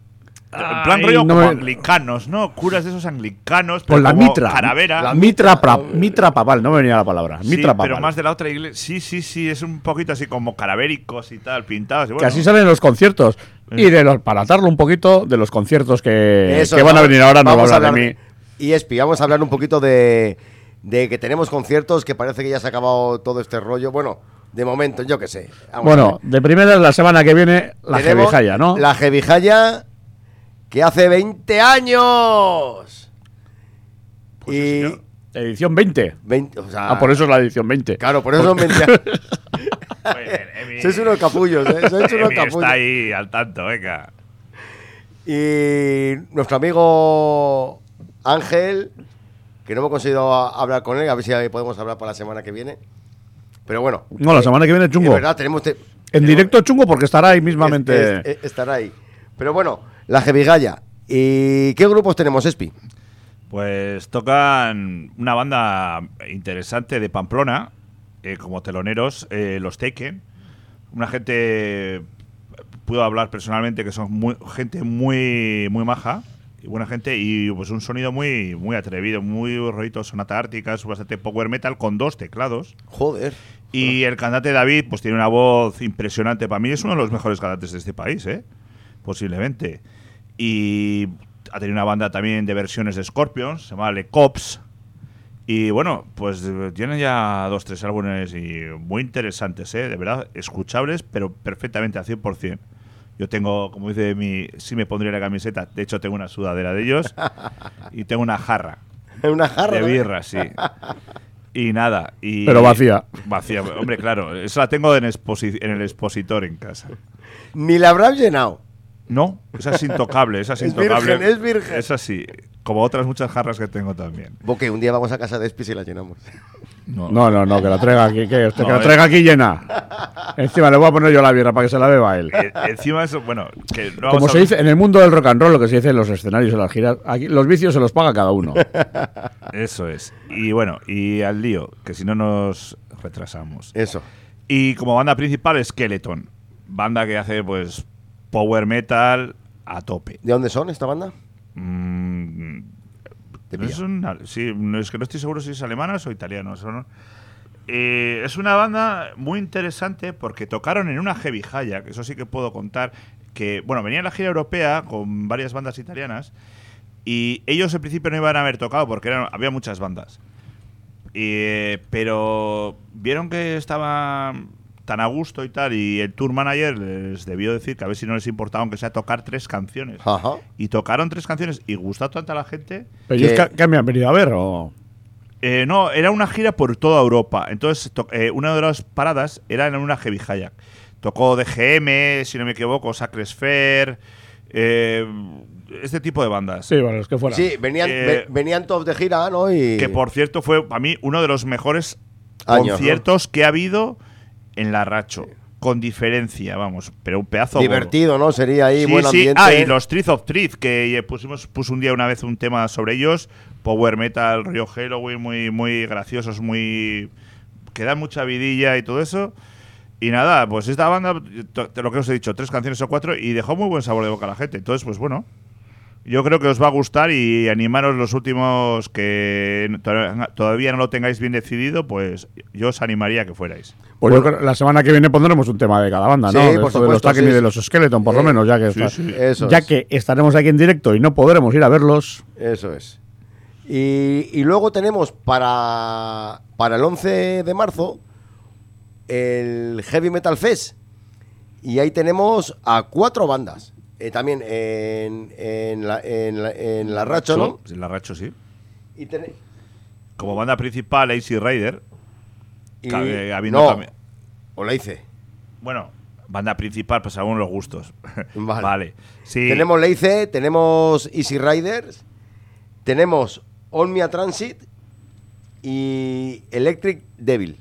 En plan Ay, rollo no como me- anglicanos, ¿no? Curas de esos anglicanos. Pero Con la como mitra. Calavera. La mitra, pra- mitra papal, no me venía la palabra. Sí, Mitra papal. pero más de la otra iglesia. Sí, sí, sí, es un poquito así como calavéricos y tal, pintados. Y Que bueno, así salen los conciertos. Y de los, para atarlo un poquito, de los conciertos que, Eso, que van a vamos- venir ahora, no va a vamos hablar de mí. Y Espi, vamos a hablar un poquito de, de que tenemos conciertos, que parece que ya se ha acabado todo este rollo. Bueno, de momento, yo qué sé. Vamos a Bueno, ver. de primera la semana que viene, la Tenemos Jevijaya, ¿no? La Jevijaya, que hace veinte años. Pues sí, y señor. Edición veinte. veinte, o sea, Ah, por eso es la edición veinte. Claro, por eso son veinte años. Muy bien, Emi. Sois unos capullos, ¿eh? Sois unos Emi capullos. está ahí al tanto, venga. Y nuestro amigo Ángel, que no hemos conseguido a- hablar con él, a ver si podemos hablar para la semana que viene. Pero bueno. No, la semana que viene chungo. Es verdad, tenemos. te- En tenemos- directo chungo porque estará ahí mismamente. es- es- es- estará ahí. Pero bueno, la Jevigaya. ¿Y qué grupos tenemos, Espi? Pues tocan una banda interesante de Pamplona, eh, como teloneros, eh, los Taken. Una gente, puedo hablar personalmente, que son muy, gente muy muy maja y buena gente, y pues un sonido muy muy atrevido, muy rollito sonata ártica, es bastante power metal con dos teclados. Joder. Y el cantante David pues tiene una voz impresionante. Para mí es uno de los mejores cantantes de este país, ¿eh? Posiblemente. Y ha tenido una banda también de versiones de Scorpions, se llama Le Cops. Y bueno, pues eh, tienen ya dos, tres álbumes y muy interesantes, ¿eh? De verdad, escuchables, pero perfectamente al cien por cien. Yo tengo, como dice mi, sí me pondría la camiseta, de hecho tengo una sudadera de ellos y tengo una jarra Una jarra. de ¿no? birra, sí. Y nada. Y Pero vacía. Vacía, hombre, claro. Esa la tengo en, exposi- en el expositor en casa. Ni la habrás llenado. No, esa es intocable, esa es, Es intocable. virgen, es virgen. Esa sí, como otras muchas jarras que tengo también. Porque un día vamos a casa de Espi y la llenamos. No, No, no, no, que la traiga aquí, que, este, No, que la eh. traiga aquí llena. Encima le voy a poner yo la birra para que se la beba él. Eh, encima eso, bueno, que no Como vamos se a- dice en el mundo del rock and roll, lo que se dice en los escenarios, en las giras, aquí los vicios se los paga cada uno. Eso es. Y bueno, y al lío, que si no nos retrasamos. Eso. Y como banda principal, Skeleton. Banda que hace, pues, power metal a tope. ¿De dónde son esta banda? Mm, De no Villa. es, una- sí, no, es que no estoy seguro si es alemanas o italianas. ¿O no? Eh, es una banda muy interesante porque tocaron en una Jevijaya, que eso sí que puedo contar, que, bueno, venía en la gira europea con varias bandas italianas y ellos en principio no iban a haber tocado porque eran, había muchas bandas. Y, eh, pero vieron que estaba tan a gusto y tal, y el tour manager les debió decir que a ver si no les importaba aunque sea tocar tres canciones. Ajá. Y tocaron tres canciones y gustó tanto a la gente. ¿Pero que- ellos qué, qué me han venido a ver? O... Eh, no, era una gira por toda Europa. Entonces, to- eh, una de las paradas era en una Heavy Hayak. Tocó D G M, si no me equivoco, Sacred Sphere, eh, este tipo de bandas. Sí, bueno, es que fuera. Sí, venían, Eh, ve- venían todos de gira, ¿no? Y Que por cierto fue para mí uno de los mejores Años, conciertos que ha habido en la Racho. Con diferencia, vamos, pero un pedazo divertido, ¿no? Sería ahí Sí, buen sí. ambiente. Ah, y los Trees of Trees, que eh, pusimos puso un día una vez un tema sobre ellos. Power metal, rollo Halloween, muy, muy graciosos, muy. Que dan mucha vidilla y todo eso. Y nada, pues esta banda, to- lo que os he dicho, tres canciones o cuatro, y dejó muy buen sabor de boca a la gente. Entonces, pues bueno. Yo creo que os va a gustar y animaros los últimos que to- todavía no lo tengáis bien decidido, pues yo os animaría a que fuerais. Pues yo creo- la semana que viene pondremos un tema de cada banda, ¿no? Sí, De por esto de los supuesto, Taken sí, y de sí. los Skeleton, por lo Eh, menos, ya que, sí, está- sí. Eso ya es. que estaremos aquí en directo y no podremos ir a verlos. Eso es. Y, y luego tenemos para, para el once de marzo el Heavy Metal Fest. Y ahí tenemos a cuatro bandas. Eh, también en, en, la, en, la, en la Racho, ¿no? Sí, la Racho, sí. Y ten- Como banda principal, Easy Rider. y- Cabe- habiendo no, también- o la hice. Bueno, banda principal, pues según los gustos. Vale. Vale. Sí. Tenemos Leice, tenemos Easy Riders, tenemos Omnia Transit y Electric Devil.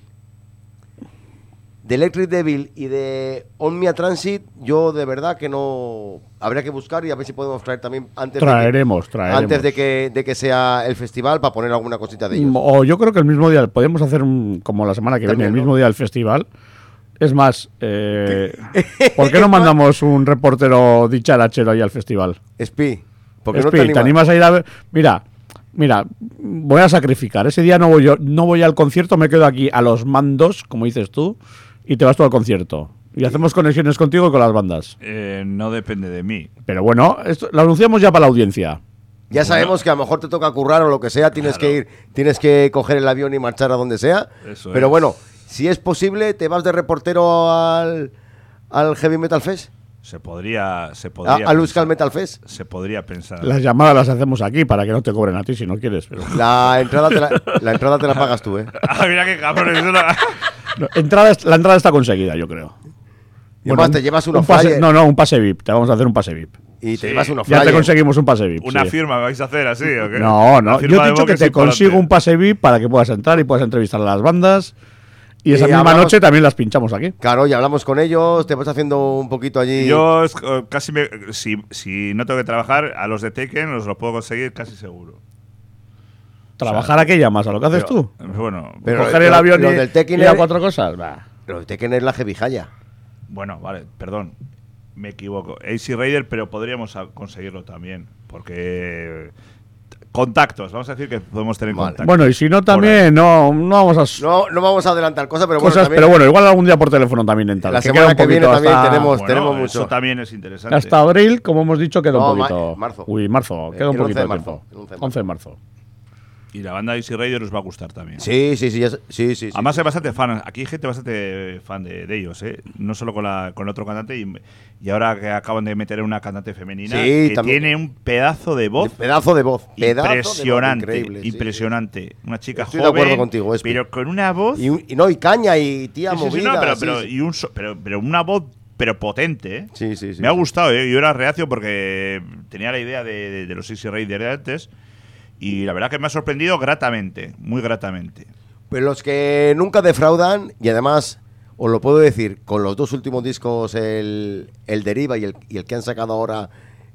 De Electric Devil y de Omnia Transit, yo de verdad que no. Habría que buscar y a ver si podemos traer también antes Traeremos, de que, traeremos. antes de que, de que sea el festival para poner alguna cosita de ellos. O yo creo que el mismo día, podemos hacer un, como la semana que viene, También, el ¿no? mismo día del festival. Es más, eh, ¿por qué no mandamos un reportero dicharachero ahí al festival? Espi, porque no Espi, te animas. ¿te animas a ir a ver? Mira, mira, voy a sacrificar. Ese día no voy yo, no voy al concierto, me quedo aquí a los mandos, como dices tú, y te vas tú al concierto. Y hacemos conexiones contigo y con las bandas. Eh, no depende de mí. Pero bueno, esto lo anunciamos ya para la audiencia. Ya sabemos que a lo mejor te toca currar o lo que sea, tienes Claro. que ir, tienes que coger el avión y marchar a donde sea. Eso Pero es. bueno, si es posible, te vas de reportero al, al Heavy Metal Fest, Se podría. Se a- podría al Euskal pensar. Metal Fest. Se podría pensar. Las llamadas las hacemos aquí para que no te cobren a ti si no quieres. Pero... La entrada te la, la entrada te la pagas tú, ¿eh? Ah, mira qué cabrón. es una- No, entrada, la entrada está conseguida, yo creo. Y además te un- llevas un unos pase- flyers No, no, un pase V I P. Te vamos a hacer un pase V I P. y te Sí. llevas unos Ya te flyers. conseguimos un pase V I P. Una sí. firma me vais a hacer así, ¿o qué? No, La no. firma Yo he de dicho Vox que es te importante. consigo un pase V I P para que puedas entrar y puedas entrevistar a las bandas. Y esa Y misma hablamos- noche también las pinchamos aquí. Claro, y hablamos con ellos, te vas haciendo un poquito allí. Yo es- eh, casi me, si, si no tengo que trabajar, a los de Taken os lo puedo conseguir casi seguro. Trabajar a qué llamas, a lo que haces Pero, tú. Bueno, Pero- Coger el lo- avión lo y, del Tekken y a es- cuatro cosas. Bah. Pero te Tekken es la Heavy Haya. bueno, vale, perdón. Me equivoco. Easy Rider, pero podríamos a- conseguirlo también. Porque. Contactos, vamos a decir que podemos tener Vale. contactos. Bueno, y si no, Por también no, no vamos a. No, no vamos a adelantar cosas, pero bueno, cosas, también pero bueno, igual algún día por teléfono también entra. La que semana queda un que viene poquito también hasta- tenemos- Bueno, tenemos eso mucho. también es interesante. Hasta abril, como hemos dicho, queda No, un ma- poquito. marzo. Uy, marzo, queda El un poquito once de de marzo, tiempo. el once de once de marzo. Y la banda Easy Rider os va a gustar también. Sí, sí, sí, ya sé- sí, sí, sí. Además hay bastante fan, aquí hay gente bastante fan de, de ellos, ¿eh? No solo con, la, con el otro cantante y, y ahora que acaban de meter una cantante femenina Sí, que también. tiene un pedazo de voz Pedazo de voz. Pedazo impresionante, de voz, increíble, sí, impresionante. Una chica Estoy de joven, acuerdo contigo, Espi. pero con una voz sí. Y, un- y no, y caña y tía Sí, sí, sí, movida. no, pero, sí, pero, sí. y un so- pero, pero una voz pero potente, ¿eh? Sí, sí, sí, Me ha sí. gustado, ¿eh? Yo era reacio porque tenía la idea de, de- de los Easy Rider de antes y la verdad que me ha sorprendido gratamente, muy gratamente. Pero los que nunca defraudan, y además, os lo puedo decir, con los dos últimos discos, el, el Deriva y el, y el que han sacado ahora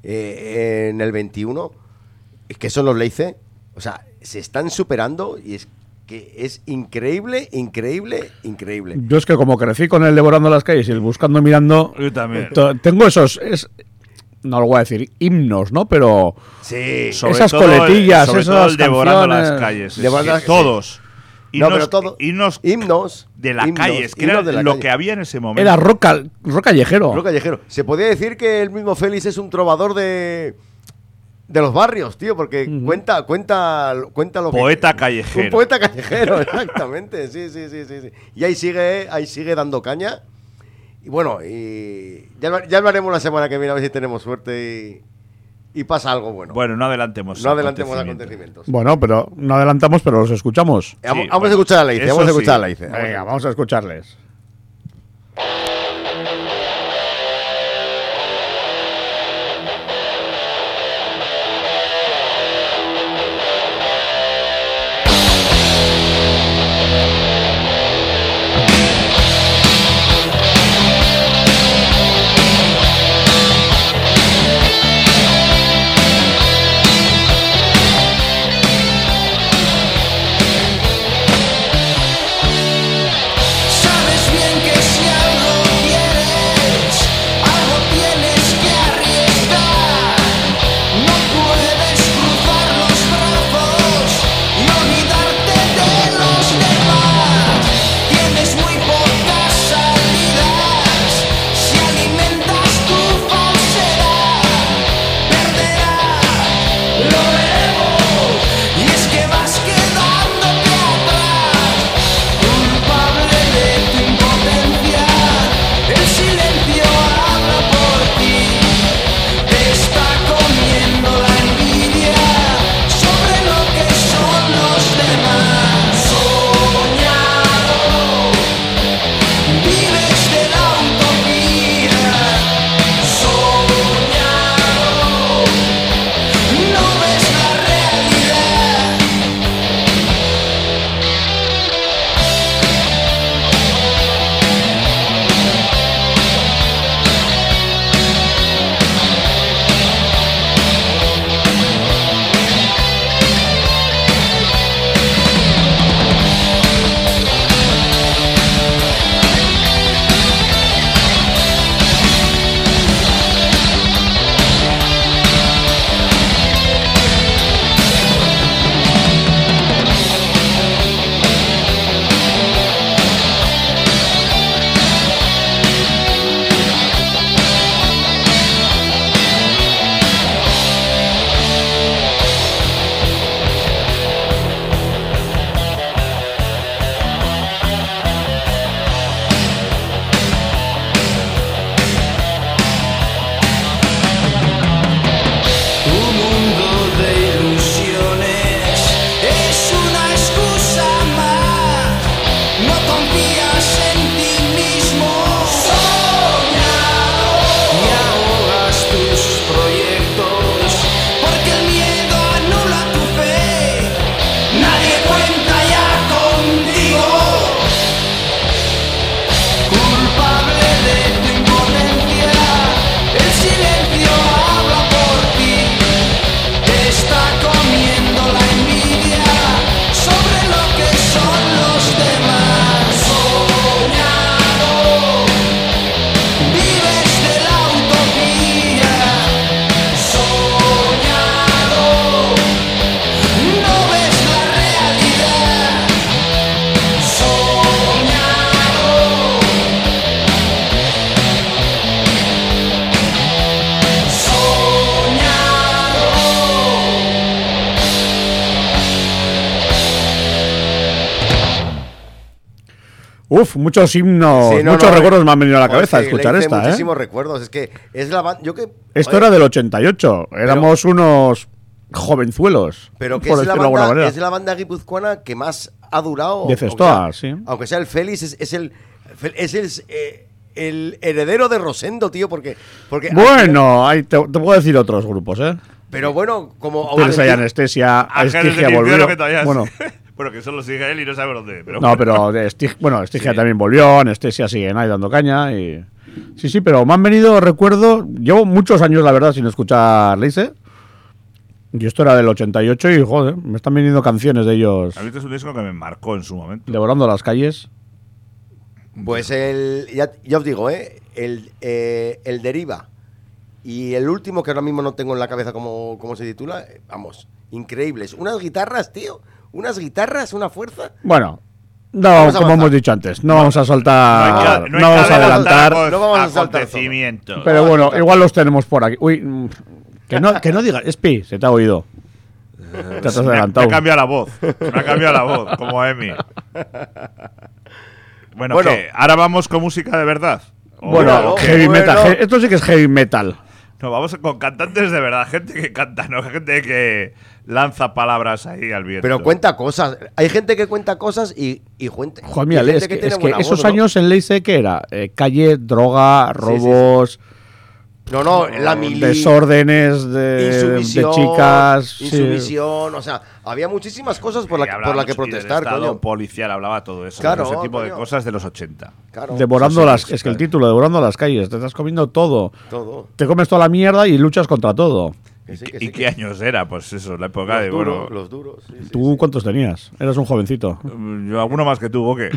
eh, en el veintiuno, que son los Leice, o sea, se están superando y es que es increíble, increíble, increíble. Yo es que como crecí con el Devorando las calles y el Buscando Mirando, Yo también. to- tengo esos, es, no lo voy a decir himnos, ¿no? Pero Sí, Sobre esas todo el- coletillas, sobre esas todo el devorando canciones. las calles. es Devorando que las- todos. No, pero todo. Himnos Himnos. de la himnos, calle, es que himnos era de la lo calle. que había en ese momento. Era rock, cal- rock callejero. Rock callejero. Se podría decir que el mismo Félix es un trovador de. De los barrios, tío, porque Ujú. cuenta, cuenta, cuenta lo Poeta que. callejero. Un poeta callejero, exactamente. Sí, sí, sí, sí, sí. Y ahí sigue, ahí sigue dando caña. Y bueno, y ya, lo- ya lo haremos la semana que viene a ver si tenemos suerte y, y pasa algo bueno. Bueno, no adelantemos. no adelantemos acontecimientos. acontecimientos. Bueno, pero no adelantamos, pero los escuchamos. vamos sí, vamos bueno, a escuchar a Leice, eso vamos a escuchar sí. a Leice. Venga, vamos a escucharles. Sabes bien que si algo quieres, algo tienes que arriesgar. No puedes cruzar los brazos y olvidarte de los demás. Tienes muy pocas salidas si alimentas tu falsedad. Perderás, lo veremos, y es que vas quedándote atrás. Culpable de tu impotencia, el silencio habla por ti. Te está comiendo la envidia sobre lo que son los demás. Soñado, vives de la utopía. Soñado, no ves la realidad. Un mundo de ilusiones es una excusa más. No confías en ti mismo. Soñado, y ahogas tus proyectos porque el miedo anula tu fe. Nadie cuenta ya contigo. Culpable de tu impotencia, el silencio habla por ti. Te está comiendo la envidia sobre lo que son los demás. Soñado, vives de la utopía. Soñado, no ves la realidad. Soñado. Uf, muchos himnos, Sí, no, muchos no, recuerdos eh, me han venido a la joder, cabeza sí, escuchar Leice, esta, ¿eh? muchísimos recuerdos. Es que es la banda. Yo que. Esto joder, era del ochenta y ocho. Éramos unos jovenzuelos. Pero que por es la, decirlo de alguna banda, manera. es la banda guipuzcoana que más ha durado. De Cestoa, sí. Aunque sea el Félix, es, es el. Es el, eh, el heredero de Rosendo, tío, porque. porque Bueno, ahí te, te puedo decir otros grupos, ¿eh? Pero bueno, como. Tienes ahí Anestesia, Ángeles del Estigia infierno volvió. que todavía Bueno, bueno, que solo sigue él y no sabe dónde. Pero no, pero de Estig- bueno, Estigia Sí. también volvió, Anestesia siguen ahí dando caña y... Sí, sí, pero me han venido, recuerdo, llevo muchos años, la verdad, sin escuchar Leice. Y esto era del ochenta y ocho y, joder, me están viniendo canciones de ellos A mí este es un disco que me marcó en su momento. devorando las calles. Pues el. Ya, ya os digo, ¿eh? El, eh, el Deriva. Y el último, que ahora mismo no tengo en la cabeza cómo, cómo se titula, eh, vamos, increíbles. Unas guitarras, tío. unas guitarras, una fuerza. Bueno, no, Vamos a como avanzar. hemos dicho antes, no, vamos a No soltar, hay que, no, no hay que vamos a adelantar, acon- no vamos a saltar acontecimientos. pero bueno, igual los tenemos por aquí. Uy, mm, que no, que no digas, Espi, se te ha oído. Te has Me, me adelantado. ha cambiado la voz. Me ha cambiado la voz, como Emi. Bueno, Bueno. ¿qué? ¿Ahora vamos con música de verdad? ¿O- Bueno, o qué? heavy bueno. metal, he- esto sí que es heavy metal. No, vamos con cantantes de verdad. Gente que canta, no gente que lanza palabras ahí al viento. Pero cuenta cosas. Hay gente que cuenta cosas y, y cuenta. Joder, y mira, hay gente es que, tiene es que buena esos voz, ¿no? años en Leice, ¿qué era? Eh, calle, droga, Sí, sí, sí. robos, No, no, la mili. desórdenes de, de Insumisión, chicas. sí. insumisión, o sea, había muchísimas cosas por la, Y que- hablaba por la que mucho- y del protestar, estado coño. policial hablaba todo eso. Claro, ese tipo de coño. cosas de los ochenta. Claro, Devorando Sí, sí, las, sí, es que el claro. título, devorando las calles, te estás comiendo todo. todo. Te comes toda la mierda y luchas contra todo. Que sí, que ¿Y sí, qué que- años era? Pues eso, la época los de. duros, Bueno, los duros. Sí, sí, ¿Tú sí. cuántos tenías? Eras un jovencito. mm, yo alguno más que tú, ¿o qué?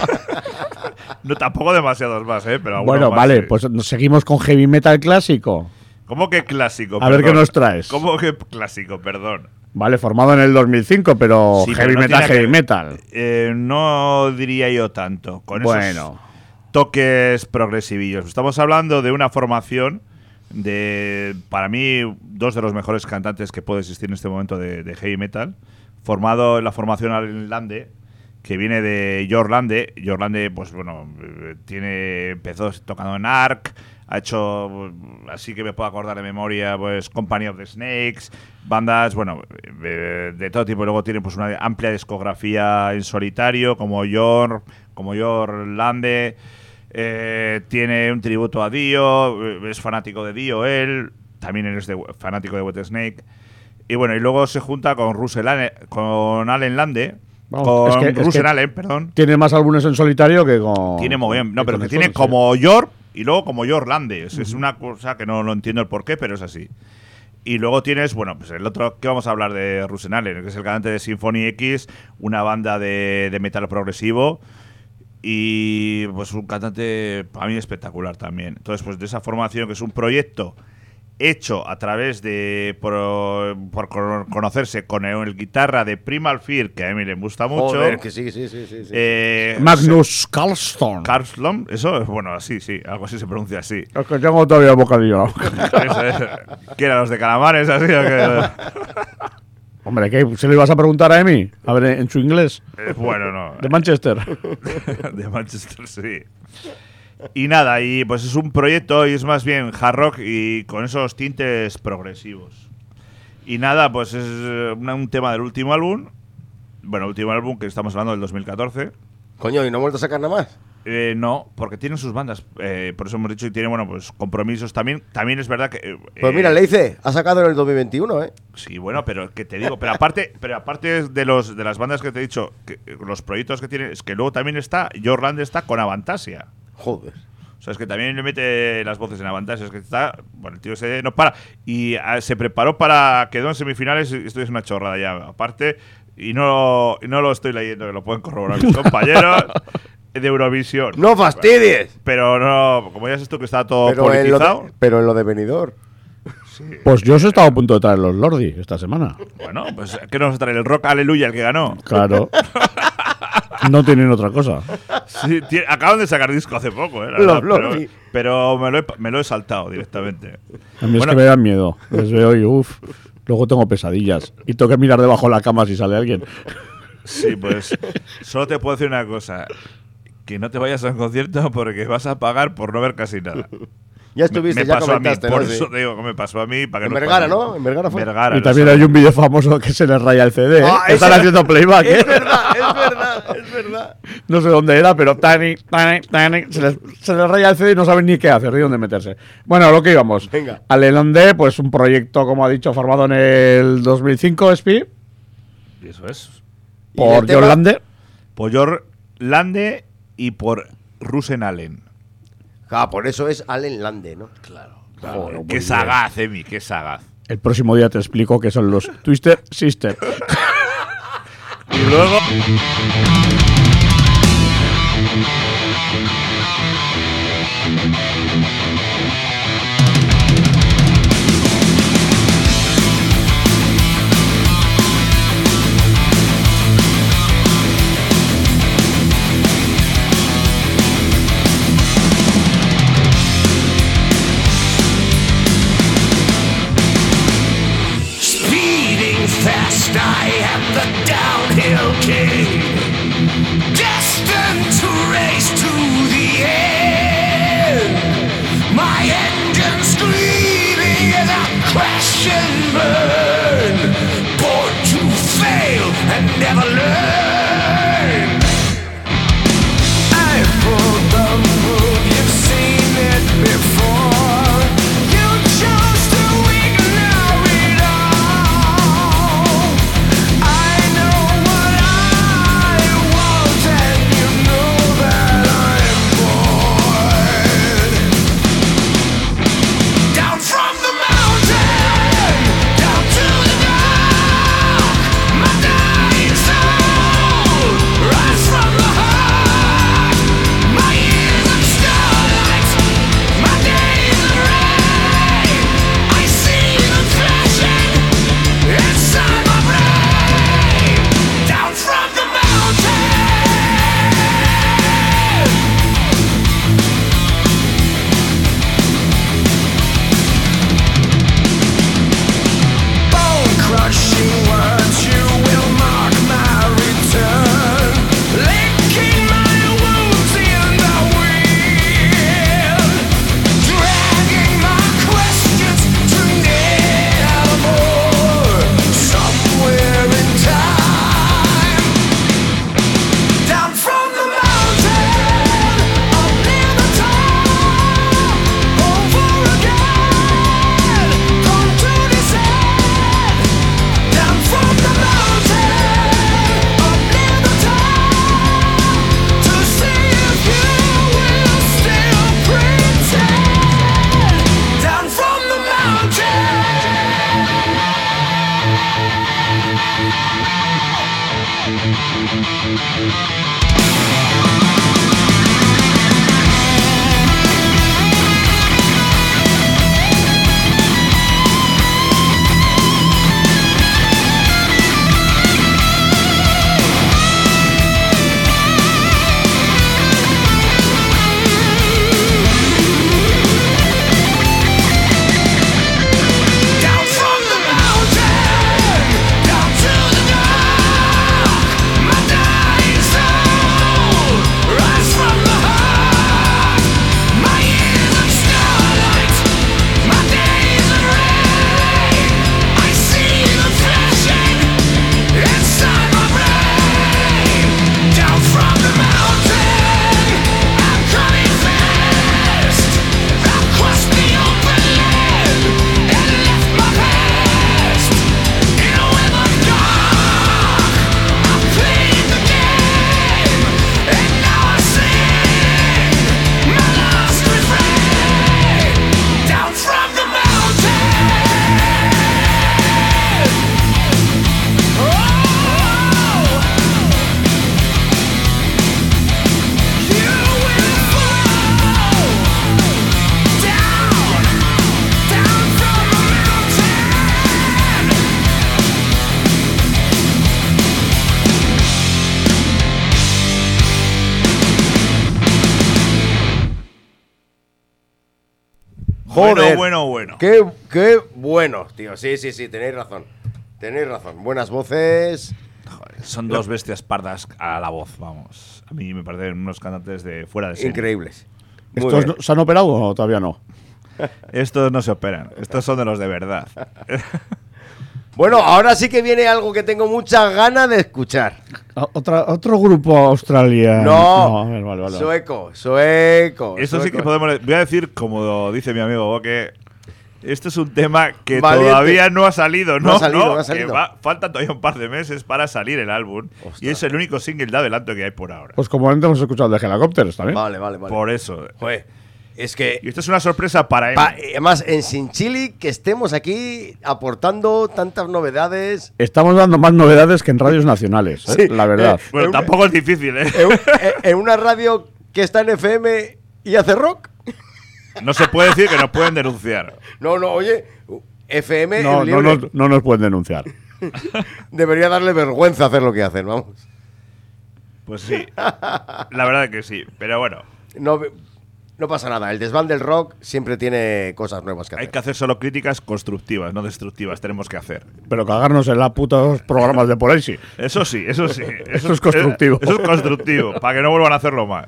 No, tampoco demasiados más, ¿eh? Pero alguno Bueno, más, vale, sí. pues nos seguimos con heavy metal clásico. ¿Cómo que clásico? A ver Perdón. qué nos traes. ¿Cómo que clásico? Perdón. Vale, formado en el dos mil cinco, pero Sí, heavy pero no metal, tiene heavy que- metal. Eh, no diría yo tanto. Con esos Bueno, toques progresivillos. Estamos hablando de una formación de, para mí, dos de los mejores cantantes que puede existir en este momento de, de heavy metal. Formado en la formación Allen Lande, que viene de Jörn Lande. Jörn Lande, pues bueno, eh, tiene, empezó tocando en Ark, ha hecho, así que me puedo acordar de memoria, pues Company of the Snakes, bandas, bueno, eh, de todo tipo. Luego tiene pues una amplia discografía en solitario, como Jörn, como Jörn Lande. Eh, tiene un tributo a Dio, eh, es fanático de Dio él, también es de, fanático de White Snake. Y bueno, y luego se junta con Russell Allen, con Allen Lande, Vamos, con es que- es Russell que- Allen, perdón. tiene más álbumes en solitario que con. Tiene mogollón, no, que pero con que tiene estos, sí. como York y luego como York Lande. Es, es una cosa que no, no entiendo el porqué, pero es así. Y luego tienes, bueno, pues el otro que vamos a hablar de Russell Allen, que es el cantante de Symphony X, una banda de, de metal progresivo. Y pues un cantante para mí espectacular también. Entonces, pues de esa formación, que es un proyecto hecho a través de por, por cono- conocerse con el, el guitarra de Primal Fear, que a mí le gusta mucho. Joder, que sí, sí, sí, sí. sí. Eh, Magnus Carlsson. Carlslom, eso, bueno, así, sí, algo así se pronuncia así. Es que tengo todavía bocadillo. Eso es. ¿Qué eran los de calamares, así? ¿O qué? Hombre, ¿qué? ¿Se lo ibas a preguntar a Emi? A ver, en su inglés. Eh, bueno, no. De Manchester. De Manchester, sí. Y nada, y pues es un proyecto y es más bien hard rock y con esos tintes progresivos. Y nada, pues es eh, una- un tema del último álbum. Bueno, último álbum que estamos hablando del dos mil catorce. Coño, ¿y no he vuelto a sacar nada más? Eh, no, porque tienen sus bandas. Eh, por eso hemos dicho, y tiene, bueno, pues compromisos también. También es verdad que. eh, Pues eh, mira, le hice, ha sacado en el dos mil veintiuno, ¿eh? Sí, bueno, pero que te digo, pero aparte, pero aparte de los de las bandas que te he dicho, que, eh, los proyectos que tiene, es que luego también está, Jorland está con Avantasia. Joder. O sea, es que también le mete las voces en Avantasia, es que está, bueno, el tío se no para y ah, se preparó para quedó en semifinales, y esto es una chorrada ya, aparte, y no y no lo estoy leyendo, que lo pueden corroborar mis compañeros de Eurovisión. ¡No fastidies! Pero no, como ya sabes tú que está todo Pero en, lo politizado. de, pero en lo de venidor. Pues yo os he estado a punto de traer los Lordi esta semana. Bueno, pues ¿qué nos trae el Rock Aleluya, el que ganó? Claro. No tienen otra cosa. Sí, tie- acaban de sacar disco hace poco, ¿eh? La Los verdad, pero Lordi. pero me, lo he, me lo he saltado directamente. A mí es Bueno. que me dan miedo. Les veo y uff. Luego tengo pesadillas. Y tengo que mirar debajo de la cama si sale alguien. Sí, pues solo te puedo decir una cosa. Que no te vayas a un concierto porque vas a pagar por no ver casi nada. Ya Me, estuviste, me ya pasó a mí, comentaste, por ¿no? Sí. eso te digo que me pasó a mí. Para que En no Vergara, pase. ¿no? En Vergara fue. Vergara, Y no también sé. hay un vídeo famoso que se les raya el C D. ¿eh? Ah, Están ese- haciendo playback, ¿eh? Es verdad, es verdad, es verdad. No sé dónde era, pero tani, tani, tani, se les, se les raya el C D y no saben ni qué hacer, ni dónde meterse. Bueno, a lo que íbamos. Venga. Alelande, pues un proyecto, como ha dicho, formado en el dos mil cinco, Spi, Y eso es. ¿Y el por tema? Jorlande. Por Jörn Lande y por Russell Allen. Ah, por eso es Allen Lande, ¿no? Claro. Joder, muy Qué bien. sagaz, Emi, qué sagaz. El próximo día te explico qué son los Twister Sister. Y luego. Joder. Bueno, bueno, bueno. Qué, qué bueno, tío. Sí, sí, sí, tenéis razón. Tenéis razón. Buenas voces. Joder, son dos bestias pardas a la voz, vamos. A mí me parecen unos cantantes de fuera de serie. Increíbles. Muy ¿Estos bien. no- se han operado o todavía no? Estos no se operan, estos son de los de verdad. Bueno, ahora sí que viene algo que tengo muchas ganas de escuchar. O- Otra, otro grupo australiano. No, a ver, vale, vale. sueco, sueco. Esto sí sueco. que podemos. Voy a decir, como dice mi amigo Boque, esto es un tema que Valiente. todavía no ha salido, ¿no? No ha salido, no ha Que salido. va- faltan todavía un par de meses para salir el álbum. Ostras. Y es el único single de adelanto que hay por ahora. Pues como antes hemos escuchado de Helicopters también. Vale, vale, vale. Por eso. Joder, es que Y esto es una sorpresa para él. Pa- además, en Sinchili, que estemos aquí aportando tantas novedades. Estamos dando más novedades que en radios nacionales, ¿eh? Sí, la verdad. eh, Bueno, en- tampoco es difícil, ¿eh? En, en una radio que está en F M y hace rock. No se puede decir que nos pueden denunciar. No, no, oye, F M No, es no, libre. nos, no nos pueden denunciar. Debería darle vergüenza hacer lo que hacen, vamos. Pues sí. La verdad que sí. Pero bueno, No, no pasa nada, el desván del rock siempre tiene cosas nuevas que hay hacer. que hacer solo críticas constructivas, no destructivas. Tenemos que hacer. Pero cagarnos en los putos programas de Policy. Eso sí, eso sí. Eso es constructivo. Eso es constructivo, para que no vuelvan a hacerlo más.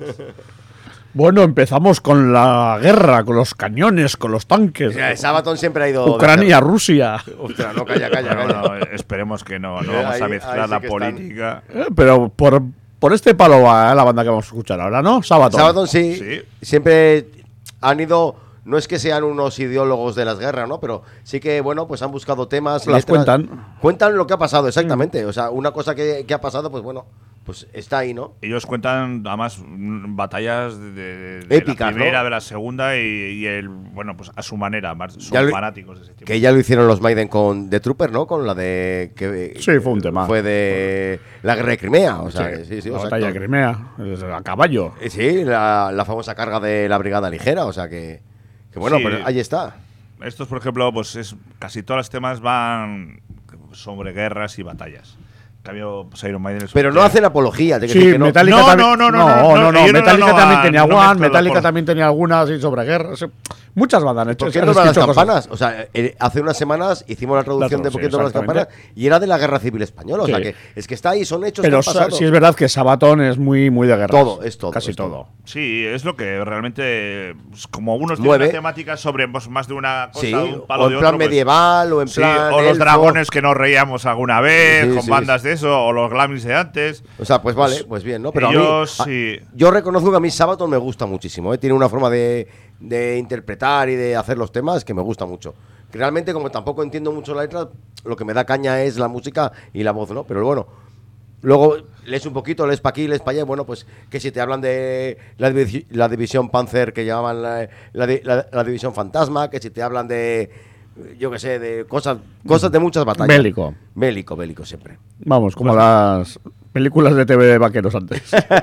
Bueno, empezamos con la guerra, con los cañones, con los tanques. El Sabaton siempre ha ido. de Ucrania, Rusia. hacer- Ostras, no, calla, calla, No, calla. no, esperemos que no. No Eh, vamos a ahí- mezclar ahí sí la que están. política. Eh, Pero por, por este palo va eh, la banda que vamos a escuchar ahora, ¿no? Sabaton. Sabaton sí, Sí. siempre han ido, no es que sean unos ideólogos de las guerras, ¿no? Pero sí que, bueno, pues han buscado temas. Las cuentan. Cuentan lo que ha pasado, exactamente. O sea, una cosa que, que ha pasado, pues bueno, pues está ahí, ¿no? Ellos cuentan, además, mm, batallas de, de- de Épicas, la primera, ¿no? de la segunda y, y el, bueno, pues a su manera. Más, Ya son lo- fanáticos de ese tipo. Que ya lo hicieron los Maiden con The Trooper, ¿no? Con la de... Que, Sí, fue un tema. Fue de la guerra de Crimea, o sea, sí, sí, la exacto. batalla de Crimea, es a caballo. Eh, Sí, la, la famosa carga de la Brigada Ligera, o sea que... que bueno, Sí. pero ahí está. Estos, por ejemplo, pues es casi todos los temas van sobre guerras y batallas. En cambio, pues Iron Maiden es Pero un no tema- hacen apología. te quiero Sí, decir que no. Metallica No, también. no, no, no, no, no, no, no, no, ellos no Metallica la- también no tenía la One, mezclan Metallica por- también tenía algunas así sobre guerra. sí. Muchas bandas han hecho. ¿Por qué han no las escrito cosas. campanas? O sea, eh, hace unas semanas hicimos la traducción La de traducción, Poquito las exactamente. campanas y era de la Guerra Civil Española. O sea, Sí. que es que está ahí, son hechos Pero que han pasado. sí es verdad que Sabaton es muy, muy de guerra. Todo, es todo, Casi es todo. todo. Sí, es lo que realmente, pues, como unos tienen Mueve. una temática sobre pues, más de una cosa, Sí, de un palo o de en plan otro, pues, medieval, o en sí, plan. o los elfo. dragones que nos reíamos alguna vez, Sí, con sí, bandas de eso, o los glamings de antes. O sea, pues vale, pues bien, ¿no? Pero ellos a mí, sí. a- yo reconozco que a mí Sabaton me gusta muchísimo, ¿eh? Tiene una forma de, de interpretar y de hacer los temas que me gusta mucho. Que realmente, como tampoco entiendo mucho la letra, lo que me da caña es la música y la voz, ¿no? Pero bueno, luego lees un poquito, lees para aquí, lees para allá, bueno, pues que si te hablan de la, divi- la división Panzer que llamaban la, la di- la- la división Fantasma, que si te hablan de, yo qué sé, de cosas, cosas de muchas batallas. Bélico. Bélico, bélico siempre. Vamos, como las películas de T V de vaqueros antes.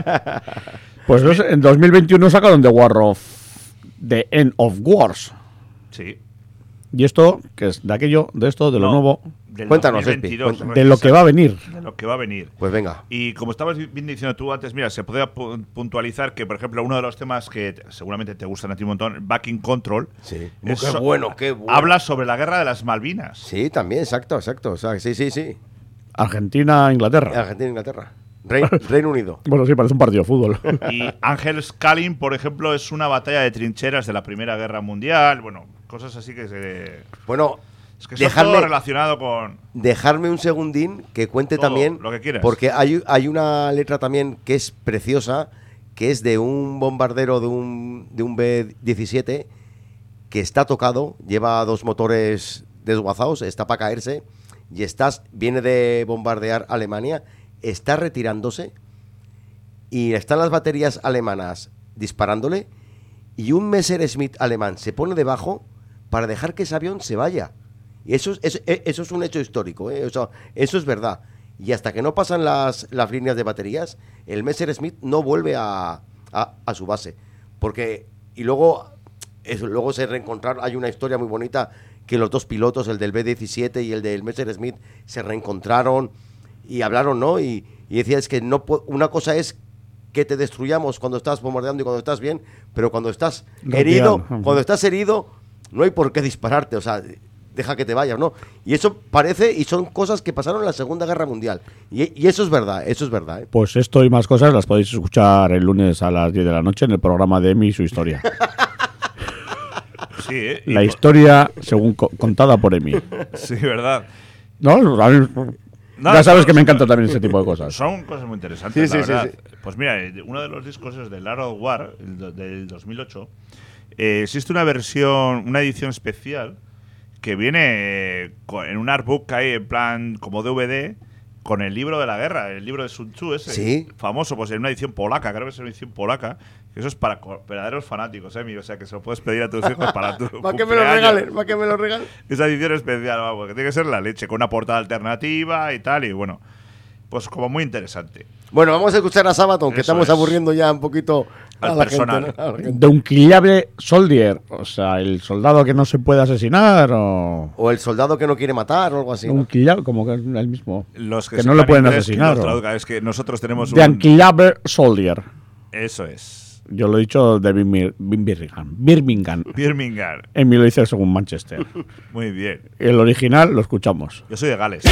Pues no sé, en dos mil veintiuno sacaron The War of The End of Wars. Sí. Y esto, que es de aquello, de esto, de lo No, nuevo, del Cuéntanos, dos mil veintidós, Espi, cuéntanos. de lo que va a venir. De lo que va a venir. Pues venga. Y como estabas bien diciendo tú antes, mira, se podría pu- puntualizar que, por ejemplo, uno de los temas que te- seguramente te gustan a ti un montón, Back in Control, Sí. es Qué so- bueno, qué bueno. habla sobre la guerra de las Malvinas. Sí, también, exacto, exacto. O sea, sí, sí, sí. Argentina, Inglaterra. Argentina, Inglaterra. Rein- Reino Unido. Bueno, sí, parece un partido de fútbol. Y Ángel Scaling, por ejemplo, es una batalla de trincheras de la Primera Guerra Mundial. Bueno, cosas así que se. Bueno, Es que eso es todo dejarme, relacionado con. dejarme un segundín que cuente Todo, también. lo que quieras. Porque hay, hay una letra también que es preciosa, que es de un bombardero de un, de un B diecisiete que está tocado, lleva dos motores desguazados, está para caerse, y estás, viene de bombardear Alemania, está retirándose, y están las baterías alemanas disparándole, y un Messerschmitt alemán se pone debajo para dejar que ese avión se vaya. Y eso es, eso, eso es un hecho histórico, ¿eh? O sea, eso es verdad. Y hasta que no pasan las, las líneas de baterías, el Messerschmitt no vuelve a, a, a su base. Porque, y luego, eso, luego se reencontraron, hay una historia muy bonita, que los dos pilotos, el del B diecisiete y el del Messerschmitt, se reencontraron y hablaron, ¿no? Y, y decía, es que no po- una cosa es que te destruyamos cuando estás bombardeando y cuando estás bien, pero cuando estás Retirado. herido, Ujú. cuando estás herido, no hay por qué dispararte, o sea, deja que te vayas, ¿no? Y eso parece, y son cosas que pasaron en la Segunda Guerra Mundial. Y, y eso es verdad, eso es verdad, ¿eh? Pues esto y más cosas las podéis escuchar el lunes a las diez de la noche en el programa de Emi y su historia. Sí, ¿eh? Y La po- historia según co- contada por Emi. Sí, verdad. No, a mí- No, ya sabes no, que me no, encanta no, también ese tipo de cosas. Son cosas muy interesantes, Sí, la sí, verdad. sí, Pues mira, eh, uno de los discos es del Art of War, el do- del dos mil ocho. Eh, existe una versión, una edición especial que viene eh, con- en un artbook que hay en plan como D V D con el libro de la guerra, el libro de Sun Tzu ese. Sí. Famoso, pues en una edición polaca, creo que es una edición polaca. Que eso es para co- verdaderos fanáticos, ¿eh? O sea, que se lo puedes pedir a tus hijos para tu Para que me lo cumpleaños. regalen, para que me lo regalen. Esa edición especial, vamos, que tiene que ser la leche, con una portada alternativa y tal, y bueno, pues como muy interesante. Bueno, vamos a escuchar a Sabaton, que Eso estamos es. aburriendo ya un poquito a Al la personal. gente, ¿no? A la gente. De un Killable Soldier, o sea, el soldado que no se puede asesinar o... O el soldado que no quiere matar o algo así, Un ¿no? Killable, como que es el mismo. Los que, Que no lo sepan pueden inglés, que asesinar, los ¿o? traduzcan. Es que nosotros tenemos The un... Unkillable Soldier. Eso es. Yo lo he dicho de Birmir- Birmingham. Birmingham. Birmingham. Emi lo dice según Manchester. Muy bien. El original lo escuchamos. Yo soy de Gales.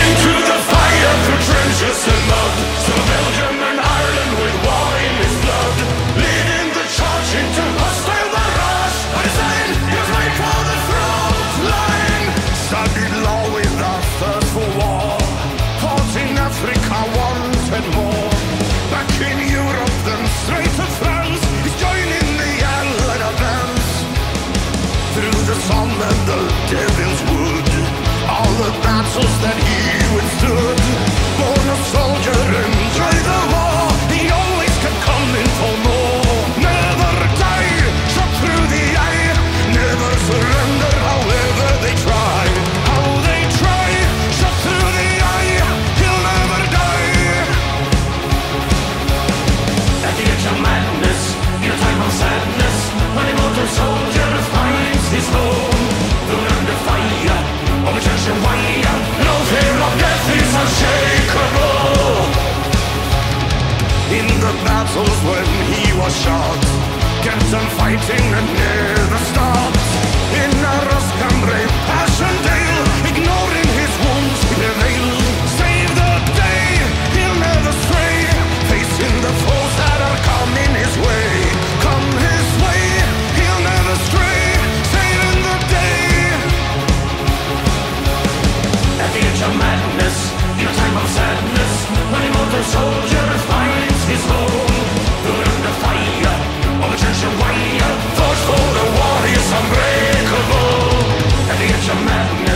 And the devil's wood, all the battles that he withstood. Born a soldier and joined the war, he always kept coming for more. Never die, shot through the eye, never surrender however they try. How they try, shot through the eye, he'll never die. At the edge of madness, in a time of sadness, when a mortal soldier finds his home. Under fire, of a church and wire, no fear of death is unshakable. In the battles when he was shot, kept on fighting and never stopped. In a Roscambre, Passchendaele, ignoring his wounds, he prevailed. Save the day, he'll never stray, facing the foes that are coming his way. Come his way, he'll never stray, saving the day. At the edge of madness, in a time of sadness, when a mortal soldier finds his home. Through under fire, of a church and wire, fought for the war, he is unbreakable. At the edge of madness.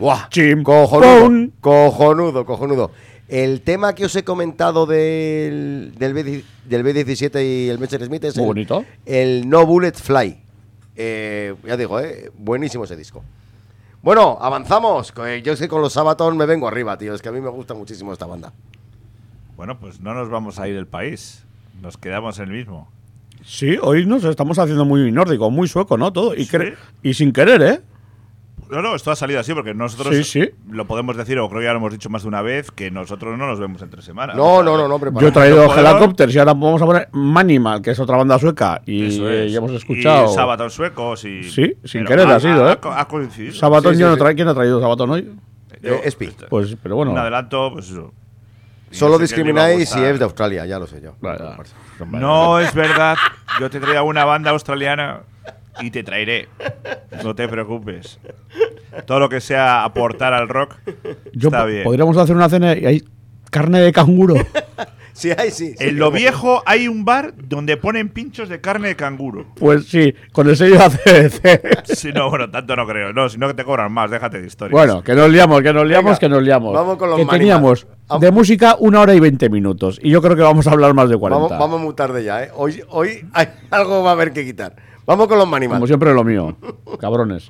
¡Buah! Chim, Cojonudo, pon. cojonudo, cojonudo. El tema que os he comentado del, del, B, del B diecisiete y el Messerschmitt es Muy el, bonito. el No Bullet Fly. Eh, ya digo, eh, buenísimo ese disco. Bueno, avanzamos. que Yo sé que con los Sabaton me vengo arriba, tío. Es que a mí me gusta muchísimo esta banda. Bueno, pues no nos vamos a ir del país. Nos quedamos en el mismo. Sí, hoy nos estamos haciendo muy nórdico, muy sueco, ¿no? Todo. Y, Sí. cre- y sin querer, ¿eh? No, no, esto ha salido así porque nosotros Sí, sí. lo podemos decir, o creo que ya lo hemos dicho más de una vez, que nosotros no nos vemos entre semanas. No, O sea, no, no, no, Yo he prepara. traído no podemos- Helicopters y ahora vamos a poner Manimal, que es otra banda sueca. Y Eso eh, es. ya hemos escuchado. Y Sabaton suecos y. Sí, sin Pero querer ha sido, ¿eh? Ha, ha coincidido. Sabaton, Sí, sí, yo no sí. trae, ¿quién ha traído Sabaton hoy? Yo- Eh, Espi. Pues, pero bueno. Un adelanto, pues eso. Y Solo yo sé que le iba a discrimináis si gustar. es de Australia, ya lo sé yo. Vale, vale. No es verdad. Yo te traía una banda australiana y te traeré. No te preocupes. Todo lo que sea aportar al rock Yo está po- bien. podríamos hacer una cena y hay carne de canguro. Sí, hay, sí. sí. En Lo Viejo hay un bar donde ponen pinchos de carne de canguro. Pues sí, con el sello A C D C. Si no, bueno, tanto no creo. No, si no que te cobran más, déjate de historias. Bueno, que nos liamos, que nos liamos, Venga, que nos liamos. vamos con los que Manimal. teníamos Vamos. de música una hora y veinte minutos. Y yo creo que vamos a hablar más de cuarenta. Vamos, vamos muy tarde ya, ¿eh? Hoy, hoy hay algo va a haber que quitar. Vamos con los Manimal. Como siempre lo mío. Cabrones.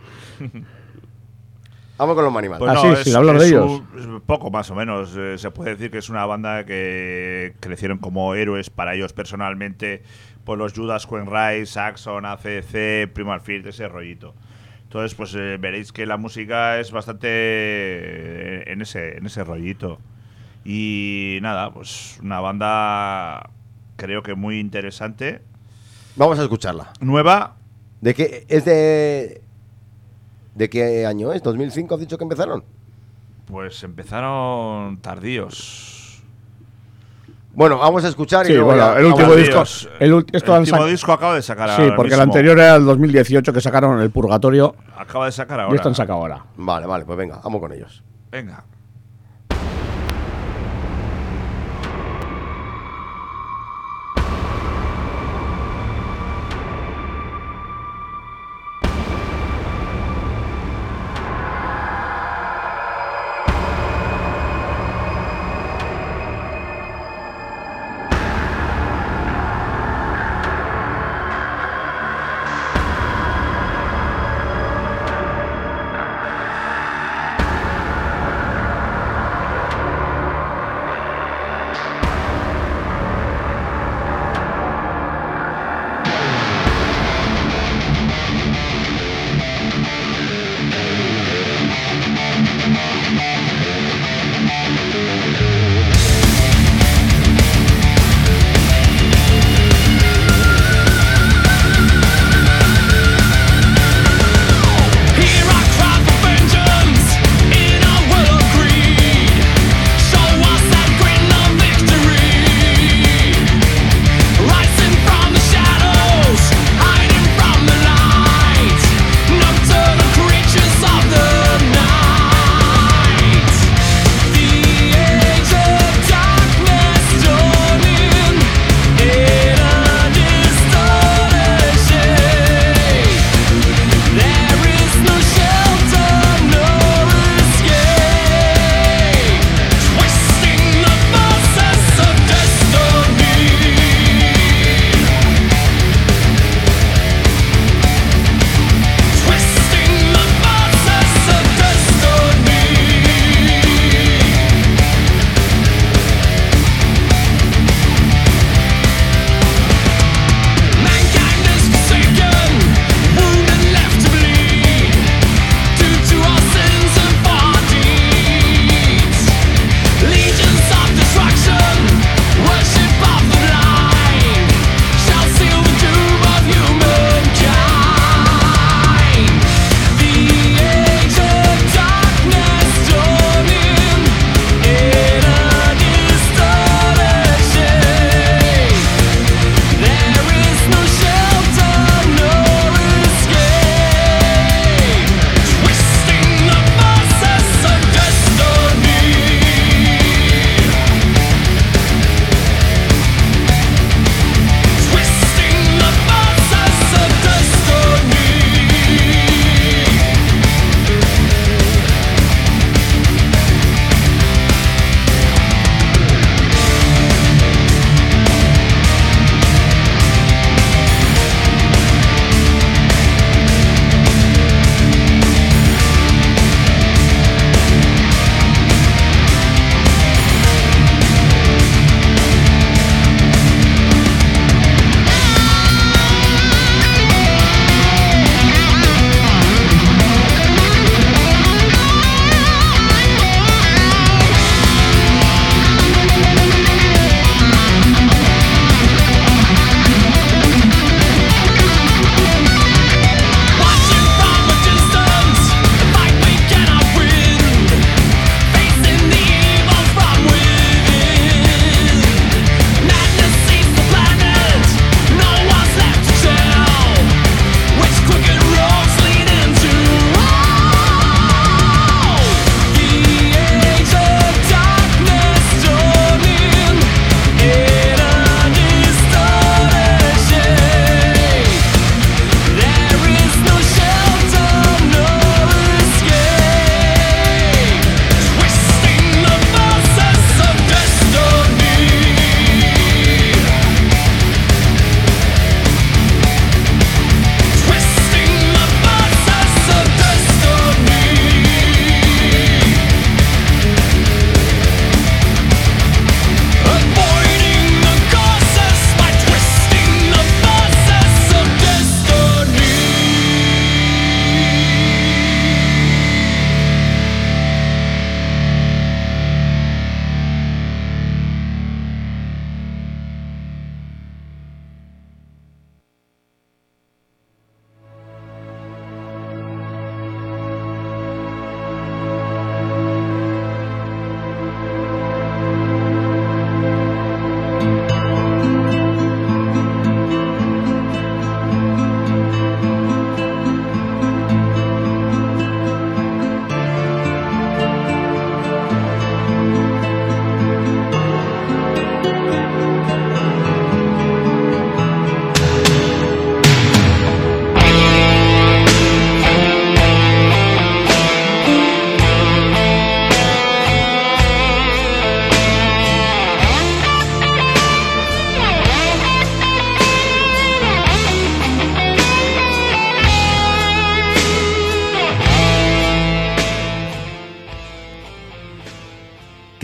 Vamos con los Manimal. Pues Ah, no, sí, es- sin hablar es de ellos. un- es poco más o menos. Eh, se puede decir que es una banda que crecieron como héroes para ellos personalmente. Por los Judas Wainwright, Saxon, A C D C, Primal Fear, ese rollito. Entonces, pues eh, veréis que la música es bastante eh, en ese, en ese rollito. Y nada, pues una banda creo que muy interesante. Vamos a escucharla. Nueva, ¿De qué es de de qué año es? ¿dos mil cinco has dicho que empezaron? pues empezaron tardíos. Bueno, vamos a escuchar y Sí, luego bueno, ya- el último vamos- disco. Dios. El, ult- esto El han último sac- disco acaba de sacar Sí, ahora porque el mismo. anterior era el dos mil dieciocho que sacaron el Purgatorio. Acaba de sacar Y ahora. esto han sacado ahora. Vale, vale, pues venga, vamos con ellos. Venga.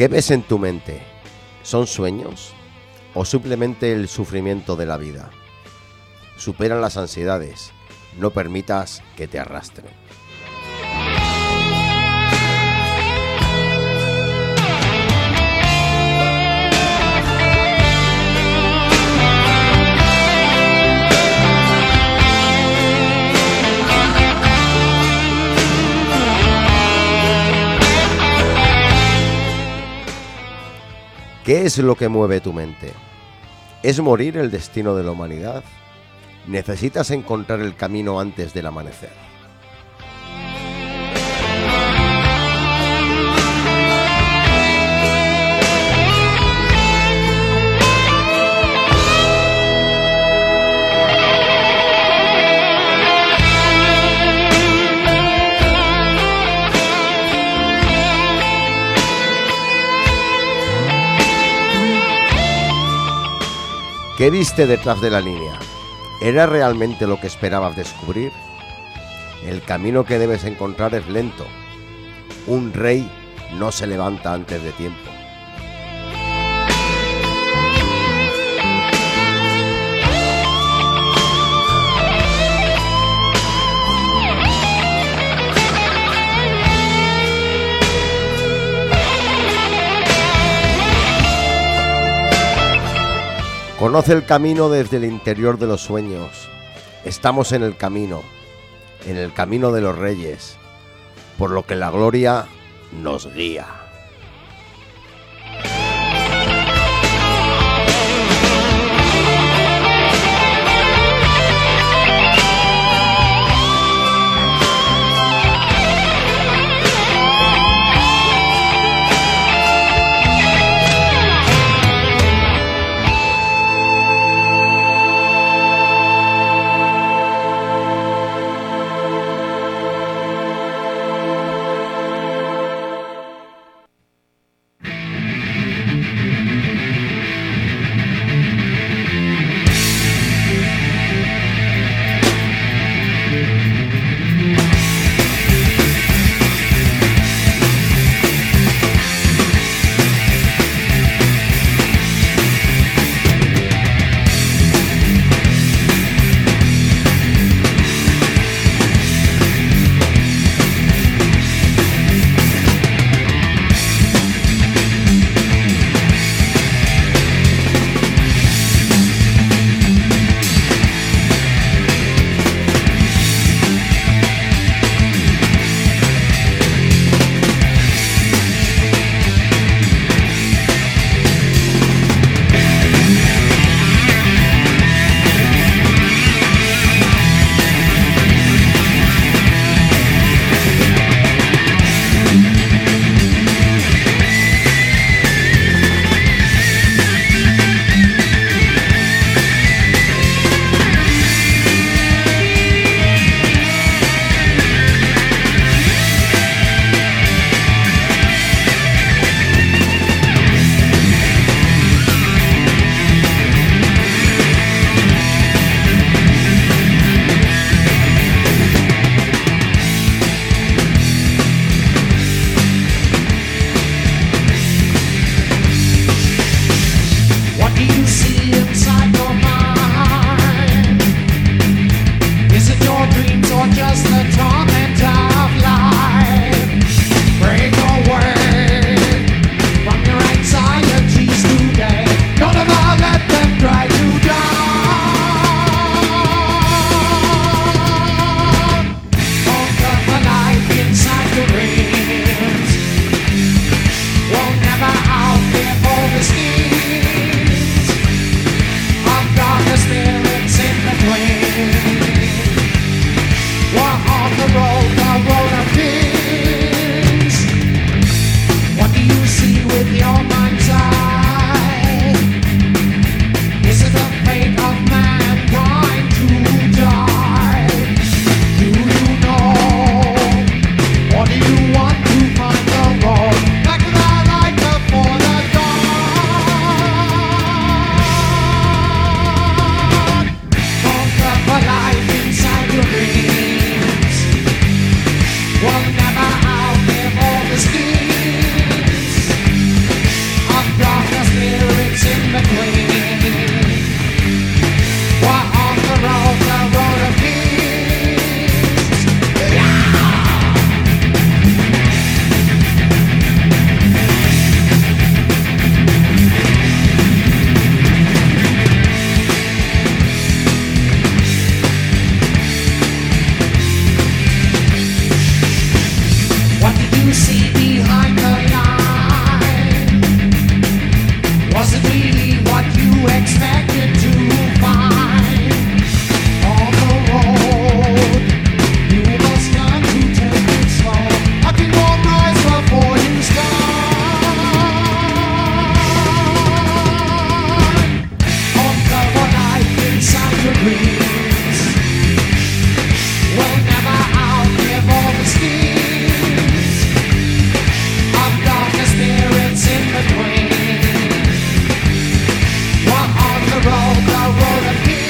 ¿Qué ves en tu mente? ¿Son sueños o simplemente el sufrimiento de la vida? Supera las ansiedades, no permitas que te arrastren. ¿Qué es lo que mueve tu mente? ¿Es morir el destino de la humanidad? Necesitas encontrar el camino antes del amanecer. ¿Qué viste detrás de la línea? ¿Era realmente lo que esperabas descubrir? El camino que debes encontrar es lento. Un rey no se levanta antes de tiempo. Conoce el camino desde el interior de los sueños. Estamos en el camino, en el camino de los reyes, por lo que la gloria nos guía. perseverance in between. We're on the road, the road of peace. What did you see behind the line? Was it really what you expected to find? On the road, you must learn to take it slow. I can more rise before you start. Uncover life inside your dreams. We'll never outlive all the schemes of darker spirits in between. We're on the road, the road of peace.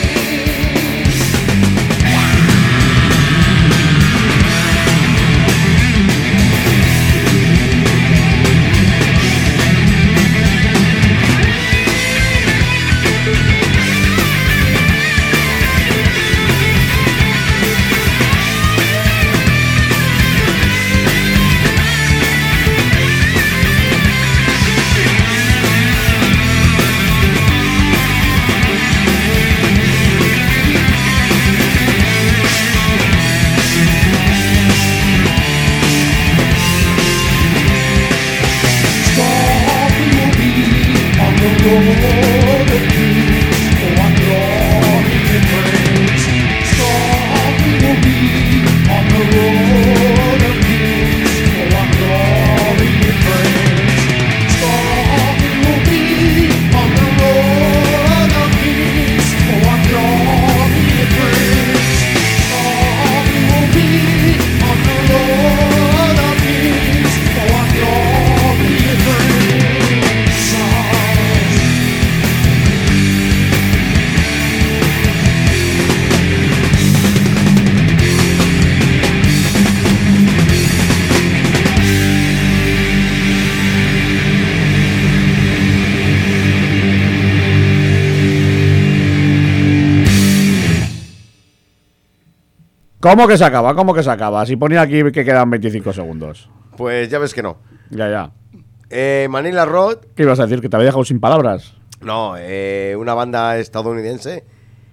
¿Cómo que se acaba? ¿Cómo que se acaba? Si ponía aquí que quedan veinticinco segundos. Pues ya ves que no. Ya, ya. Eh, Manila Road, ¿Qué ibas a decir? ¿Que te había dejado sin palabras? no, eh, una banda estadounidense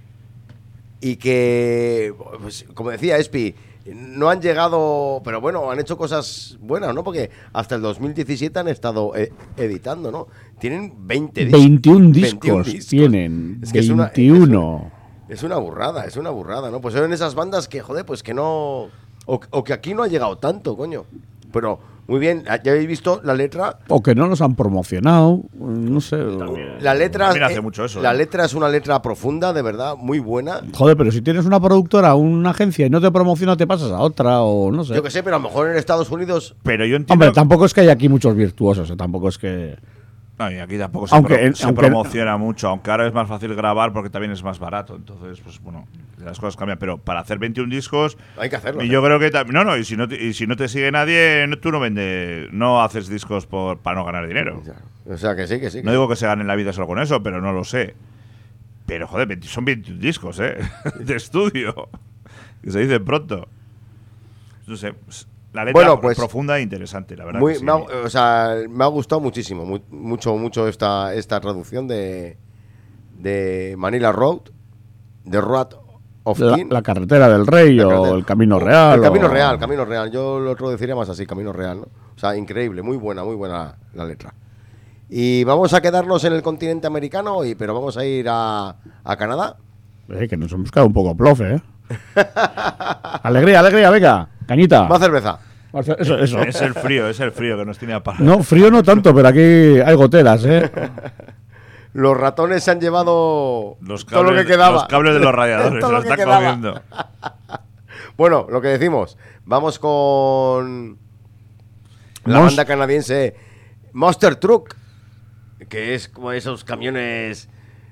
y que, pues, como decía Espi, no han llegado, pero bueno, han hecho cosas buenas, ¿no? Porque hasta el dos mil diecisiete han estado eh, editando, ¿no? Tienen veinte discos. veintiún veintiún discos tienen. Es que es una- veintiuno. Es una burrada, es una burrada, ¿no? Pues son esas bandas que, joder, pues que no... O, o que aquí no ha llegado tanto, coño. Pero, muy bien, ya habéis visto la letra. O que no los han promocionado. No sé. La letra... También hace eh, mucho eso, La ¿no? letra es una letra profunda, de verdad, muy buena. Joder, pero si tienes una productora o una agencia y no te promociona, te pasas a otra o no sé. Yo que sé, pero a lo mejor en Estados Unidos... Pero yo entiendo. Hombre, tampoco es que haya aquí muchos virtuosos, ¿eh? Tampoco es que... No, y aquí tampoco se, Aunque pro- en- se aunque- promociona mucho, aunque ahora es más fácil grabar porque también es más barato. Entonces, pues bueno, las cosas cambian. Pero para hacer veintiún discos, Hay que hacerlo. y ¿eh? yo creo que también. No, no, y si no, te, y si no te sigue nadie, no, tú no vendes, no haces discos por, para no ganar dinero. O sea, que sí, que sí. que No digo que se ganen la vida solo con eso, pero no lo sé. Pero joder, veinte son veintiún discos, ¿eh? De estudio. Que se dice pronto. No sé. pues, La letra Bueno, pues, profunda e interesante, la verdad. Muy- que sí. me, ha, o sea, me ha gustado muchísimo, mu- mucho, mucho esta, esta traducción de, de Manila Road, The Road of La, King. la carretera del rey La o carretera. el camino real. El camino o- real, camino real. Yo lo traduciría más así, camino real, ¿no? O sea, increíble, muy buena, muy buena la letra. Y vamos a quedarnos en el continente americano, y, pero vamos a ir a, a Canadá. Eh, que nos hemos quedado un poco plofe, ¿eh? Alegría, alegría, venga. Cañita. Más cerveza. Eso, eso. Es el frío, es el frío que nos tiene a parar. No, frío no tanto, pero aquí hay goteras, ¿eh? Los ratones se han llevado Los todo lo cables, que quedaba. los cables de los radiadores, Todo se lo los que está quedaba. comiendo. Bueno, lo que decimos, vamos con la Mos- banda canadiense Monster Truck, que es como esos camiones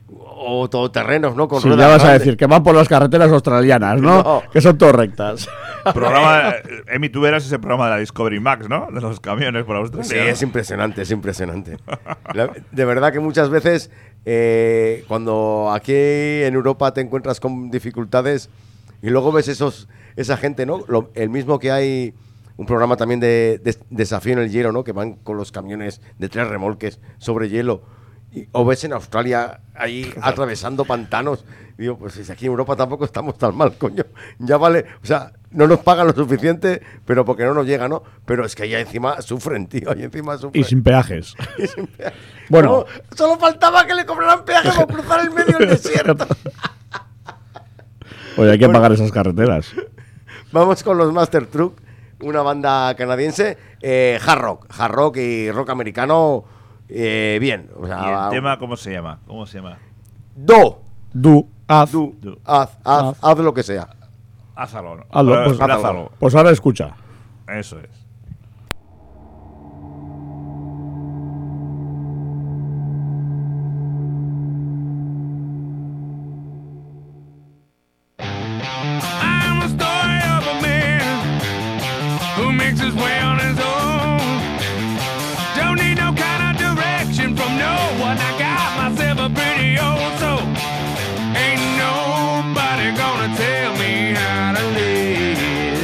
o todoterrenos, ¿no? Con Sí, ruedas ya vas a grandes. decir que van por las carreteras australianas, ¿no? No. Que son todas rectas. Programa, Emi, tú verás ese programa de la Discovery Max, ¿no? De los camiones por Australia. Sí, es impresionante, es impresionante. La- de verdad que muchas veces, eh, cuando aquí en Europa te encuentras con dificultades y luego ves esos, esa gente, ¿no? Lo- el mismo que hay, un programa también de, de desafío en el hielo, ¿no? Que van con los camiones de tres remolques sobre hielo. Y- o ves en Australia ahí atravesando pantanos. Digo, pues si aquí en Europa tampoco estamos tan mal, coño. Ya vale, o sea, no nos pagan lo suficiente, pero porque no nos llega, ¿no? Pero es que allá encima sufren, tío, allá encima sufren. Y sin peajes. Y sin peaje. Bueno. No, solo faltaba que le cobraran peaje por cruzar el medio del desierto. Oye, hay que Bueno. pagar esas carreteras. Vamos con los Master Truck, una banda canadiense, eh, hard rock, hard rock y rock americano, eh, bien. O ¿Y sea, el tema cómo se llama? ¿Cómo se llama? do, Du, haz. du, Du. haz, haz, Haz. haz lo que sea. Hazlo, ¿no? Hazlo, Eh, pues, hazlo. Pues ahora escucha. Eso es. I'm the story of a man who makes his way on his own. Don't need no kind of direction from no one. I got myself a pretty old soul. Ain't nobody gonna tell me how to live.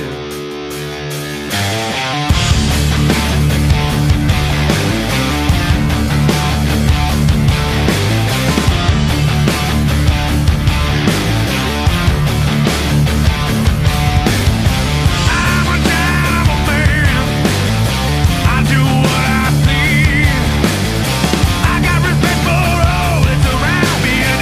I'm a kind of a man. I do what I please. I got respect for all that's around me, and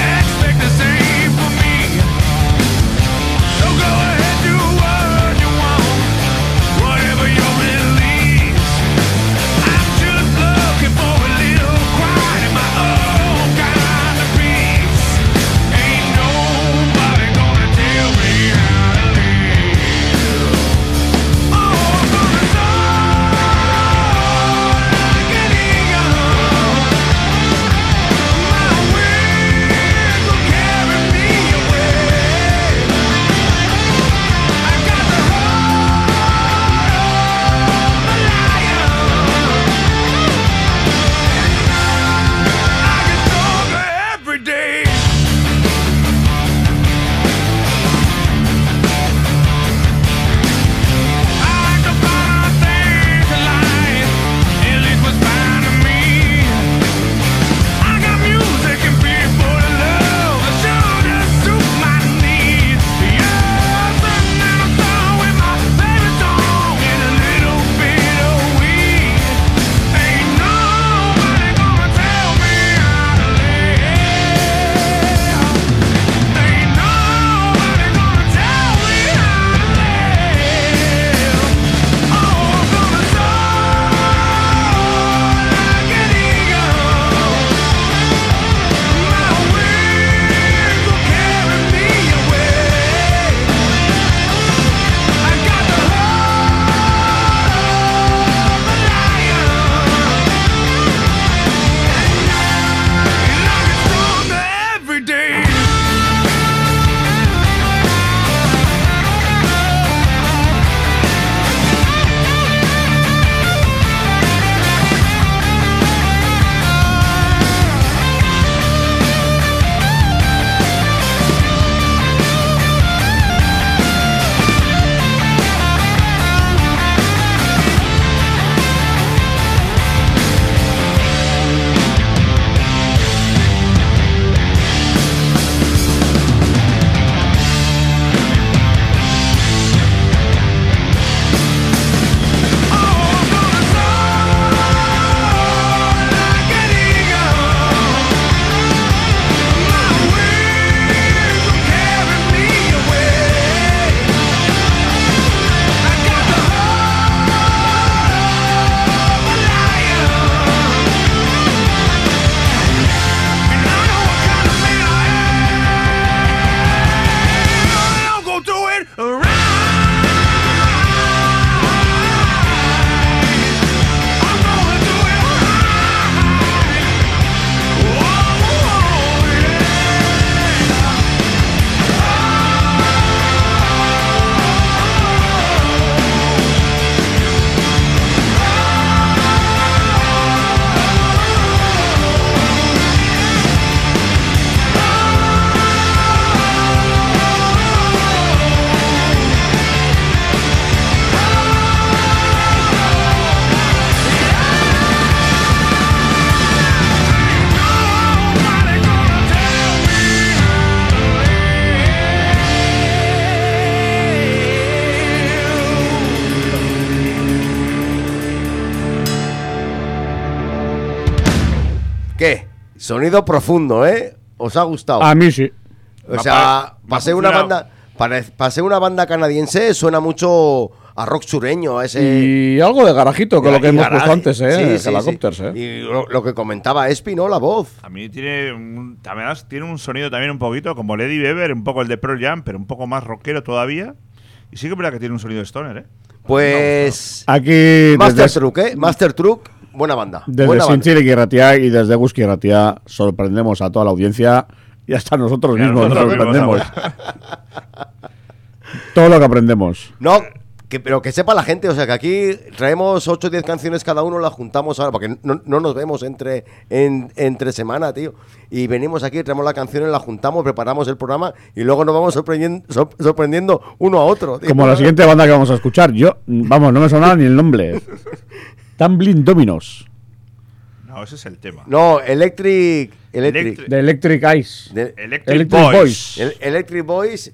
Sonido profundo, ¿eh? ¿Os ha gustado? A mí sí. O Va sea, pa- para va ser una funcionado. banda, para, para ser una banda canadiense suena mucho a rock sureño, a ese Y algo de garajito, con lo que y hemos garage. puesto antes, ¿eh? Sí, de sí, Helicopters, sí. ¿eh? Y lo, lo que comentaba Espi, ¿no? La voz. A mí tiene un, también has- tiene un sonido también un poquito como Lady Beber, un poco el de Pearl Jam, pero un poco más rockero todavía. Y sí que es verdad que tiene un sonido stoner, ¿eh? Pues Aquí, Master desde, Truck, ¿eh? Master Truck, buena banda. desde buena banda. Sinchiri Ratia y desde Guski Ratia sorprendemos a toda la audiencia y hasta nosotros Y a mismos nos nosotros mismos, sorprendemos. Todo lo que aprendemos. No, que, pero que sepa la gente, o sea, que aquí traemos ocho o diez canciones cada uno, las juntamos ahora, porque no, no nos vemos entre, en, entre semana, tío. Y venimos aquí, traemos la canción, la juntamos, preparamos el programa y luego nos vamos sorprendiendo, sor- sorprendiendo uno a otro. Tío. Como la siguiente banda que vamos a escuchar. Yo, vamos, no me sonaba ni el nombre. Tumbling Dominos, No, ese es el tema. No, Electric... Electric. Electric- de Electric Eyes. de- Electric, Electric Boys. Boys. el- Electric Boys.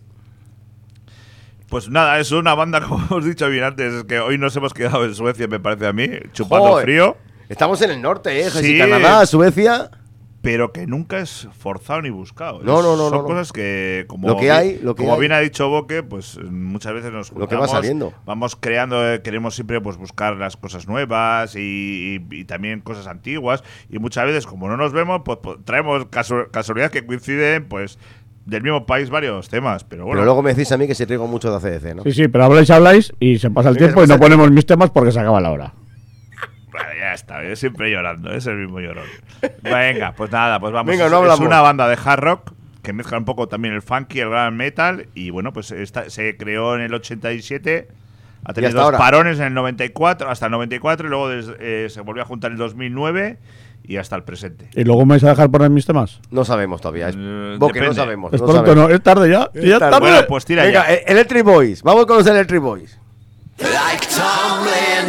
Pues nada, es una banda, como hemos dicho bien antes, es que hoy nos hemos quedado en Suecia, me parece a mí, chupando Joder. frío, Estamos en el norte, ¿eh? Sí. Canadá, Suecia. pero que nunca es forzado ni buscado. No, Es- no, no, Son no, no. cosas que, como, Lo que bi- hay, lo que como hay. bien ha dicho Boque, pues muchas veces nos Lo que va juntamos, saliendo. vamos creando, eh, queremos siempre pues buscar las cosas nuevas y, y- y también cosas antiguas. Y muchas veces, como no nos vemos, pues, pues, traemos casu- casualidad que coinciden, pues del mismo país varios temas. Pero bueno, Pero luego me decís a mí que se traigo mucho de A C D C, ¿no? Sí, sí, pero habláis, habláis y se pasa el Sí, tiempo se y pasa no el ponemos mis temas porque se acaba la hora. bueno, ya está, yo siempre llorando, es el mismo llorón. Venga, pues nada, pues vamos. Venga, es, no es hablamos. una banda de hard rock que mezcla un poco también el funky, el glam metal. Y bueno, pues esta, se creó en el ochenta y siete. Ha tenido hasta dos ahora. parones en el noventa y cuatro, hasta el noventa y cuatro, y luego des- eh, se volvió a juntar en el dos mil nueve y hasta el presente. ¿Y luego me vais a dejar poner mis temas? No sabemos todavía. Es, Eh, Boque, no depende. sabemos. Es no pronto, sabemos. no, es tarde ya. Es ya tarde. tarde. Bueno, pues tira Venga, ya. eh, Electric Boys. Vamos con los Electric Boys. Like tumbling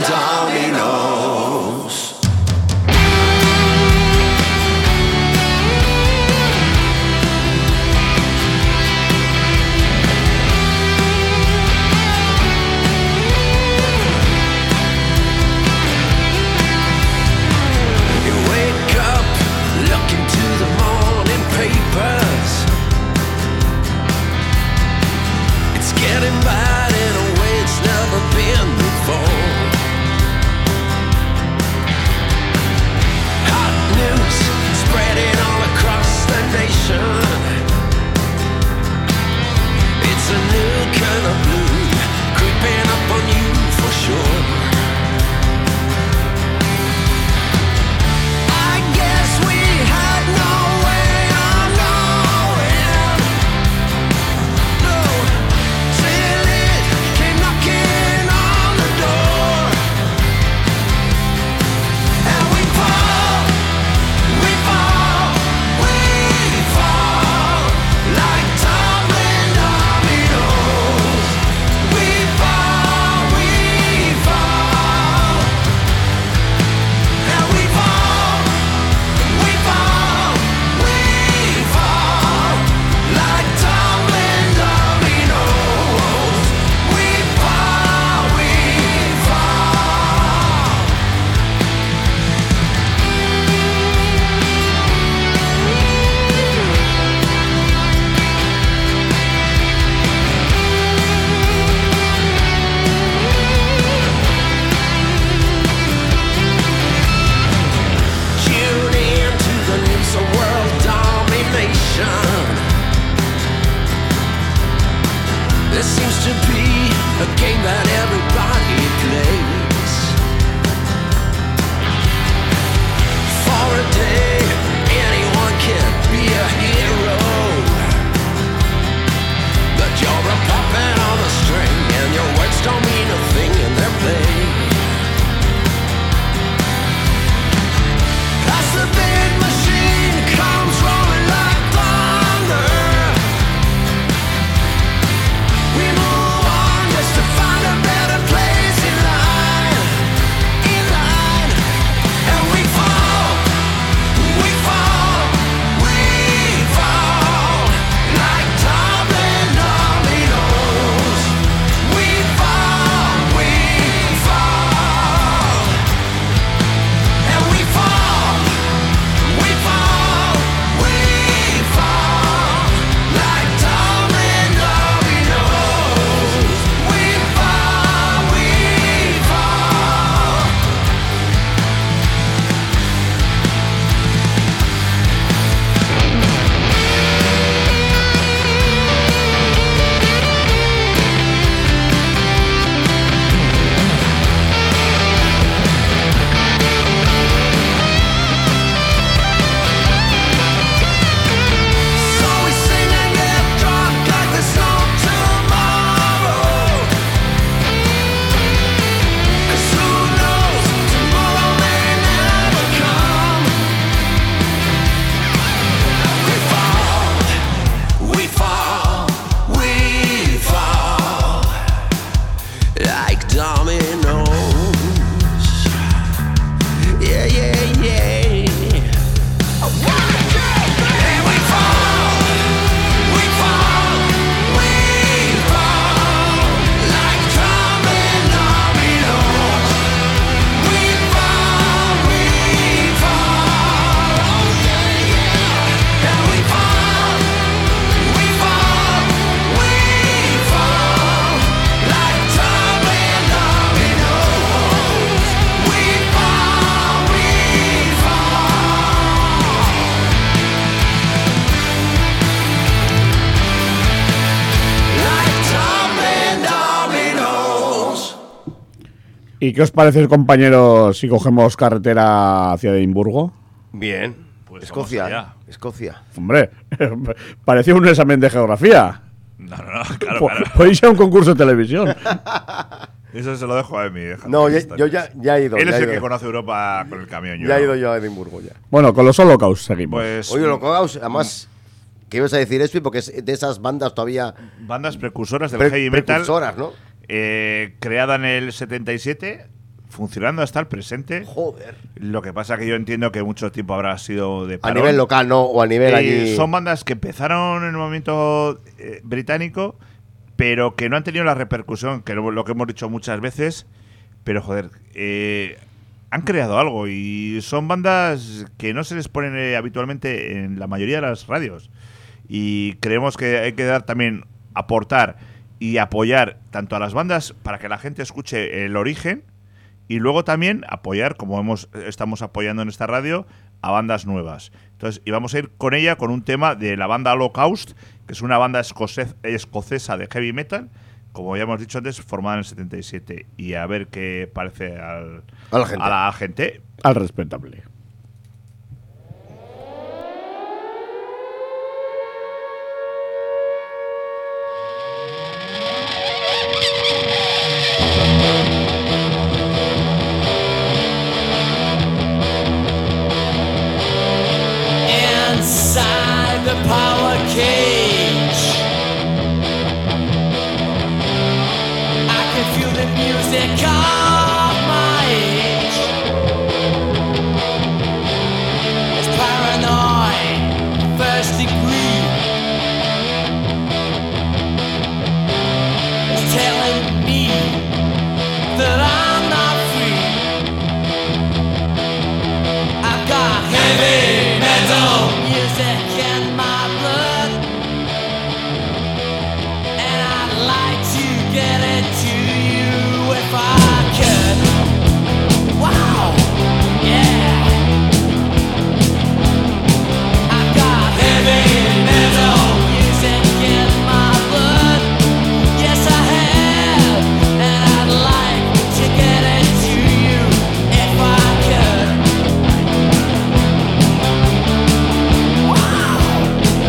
dominoes. You wake up, look into the morning papers. It's getting bad in a way it's never been before. Hot news spreading all across the nation. It's a new kind of blue creeping up on you for sure. I guess we had no way of knowing. No, till it came knocking on the door, and we fall, we fall, we fall like tumbling dominoes. We fall, we fall, and we fall, we fall, we fall like tumbling dominoes. We fall, we fall. Tune in to the news of world domination. There seems to be a game that everybody plays. For a day, anyone can be a hero. But you're a puppet on a string, and your words don't mean a thing in their play. As the big machine comes rolling like thunder, we move on just to find a better ¿Y qué os parece, compañeros, si cogemos carretera hacia Edimburgo? Bien. Pues Escocia. vamos allá. Escocia. Hombre, parecía un examen de geografía. No, no, no, claro, Po- claro. Podéis ir a un concurso de televisión. Eso se lo dejo a Emi. déjame No, que ya- está yo bien. ya, ya he ido. Él ya es he el ido. que conoce Europa con el camión. Yo Ya he no. ido yo a Edimburgo ya. Bueno, con los Holocaust seguimos. Pues Oye, los Holocaust, además, ¿qué ibas a decir, Espi? Porque es de esas bandas todavía bandas precursoras del pre- heavy metal, precursoras, ¿no? eh, creada en el setenta y siete, funcionando hasta el presente. Joder. Lo que pasa que yo entiendo que mucho tiempo habrá sido de A parón. nivel local, ¿no? O a nivel Eh, allí. Son bandas que empezaron en el movimiento eh, británico, pero que no han tenido la repercusión, que lo, lo que hemos dicho muchas veces. Pero, joder, eh, han creado algo y son bandas que no se les ponen eh, habitualmente en la mayoría de las radios. Y creemos que hay que dar también, aportar y apoyar tanto a las bandas para que la gente escuche el origen y luego también apoyar, como hemos estamos apoyando en esta radio, a bandas nuevas. Entonces, y vamos a ir con ella con un tema de la banda Holocaust, que es una banda escocés- escocesa de heavy metal, como ya hemos dicho antes, formada en el setenta y siete. Y a ver qué parece al- A la gente. a la gente. Al respetable. Inside the power cage, I can feel the music of my age. It's paranoid, first degree. It's telling me that I'm not free. I've got heavy metal music in my blood, and I'd like to get it to you if I could. Wow, yeah. I've got heavy metal music in my blood. Yes, I have, and I'd like to get it to you if I could. Wow.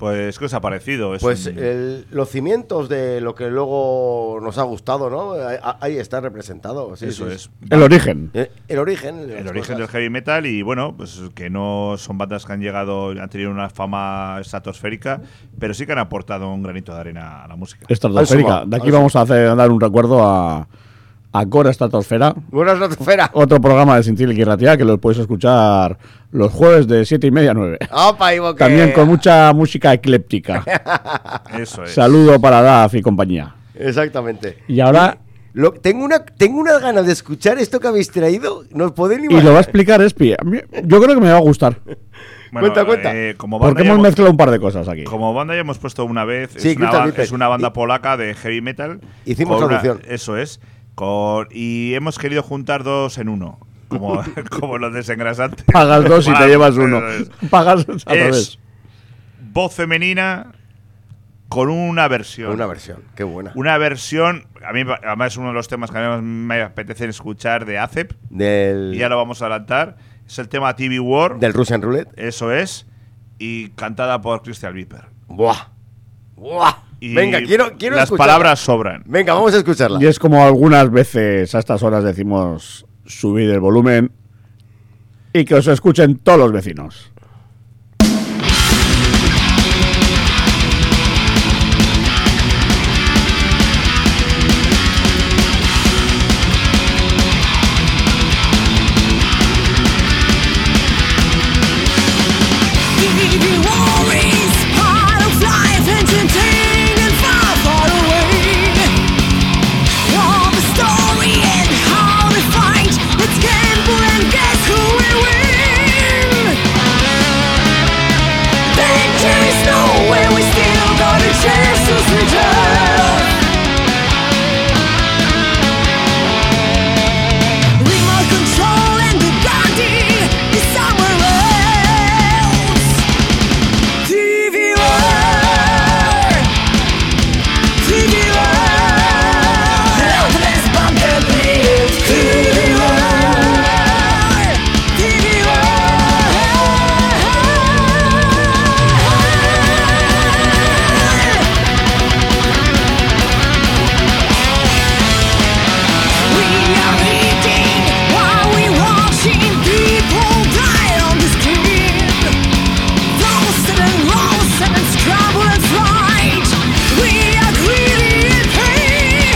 Pues, ¿qué os ha parecido? Es Pues un- el- los cimientos de lo que luego nos ha gustado, ¿no? Ahí, ahí está representado. Sí, eso sí, es. El origen. Eh, El origen. de El las origen del cosas. heavy metal y bueno, pues que no son bandas que han llegado, han tenido una fama estratosférica, pero sí que han aportado un granito de arena a la música. Estratosférica. Al De aquí suma, al vamos a hacer, a dar un recuerdo a, a Core Estratosfera. Buenas noches, Fera. Otro programa de Sin y Ratia que lo puedes escuchar los jueves de siete y media a nueve. Opa, Ivo, que- También con mucha música ecléptica. Eso es. Saludo para Daf y compañía. Exactamente. Y ahora, Lo, tengo, una, tengo unas ganas de escuchar esto que habéis traído. No os podéis ni y lo va a imaginar. explicar Espi. A mí- Yo creo que me va a gustar. Bueno, Cuenta, cuenta. eh, como banda Porque ya hemos hemos- mezclado un par de cosas aquí. Como banda ya hemos puesto una vez, Sí, es, una, Crystal ba- Viper. es una banda Y- polaca de heavy metal. Hicimos con una- traducción. Eso es. Con, y hemos querido juntar dos en uno. Como, como los desengrasantes. Pagas dos y te Pagas- llevas uno. eso es. Pagas al Es revés. voz femenina con una versión. Una versión, qué buena. Una versión, a mí además es uno de los temas que a mí más me apetece escuchar de A C E P, Del, y ya lo vamos a adelantar. Es el tema T V War, del Russian Roulette. eso es, y cantada por Crystal Viper. Buah. Buah. Y Venga, quiero, quiero las escucharla. palabras sobran. Venga, vamos a escucharla. Y es como algunas veces a estas horas decimos subid el volumen y que os escuchen todos los vecinos. T V war is part of life, entertaining and far, far away. All the story and how they fight. Let's gamble and guess who will win. Danger is nowhere, we still got a chance to return. Remote control and the bounty is somewhere else. T V war, T V war, loveless but deadly. T V war, T V We are reading while we watching people die on the street. Roasted and roasted and scrambled and fried. We are greedy and pain.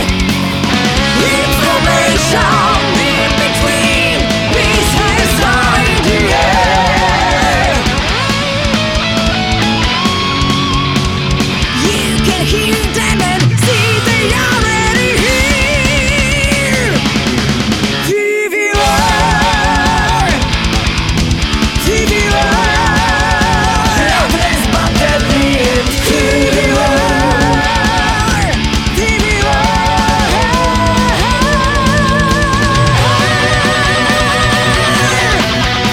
Information in between. Peace has died in the air. You can hear them and see they are already here. T V war, T V war, loveless but deadly. T V war, T V war.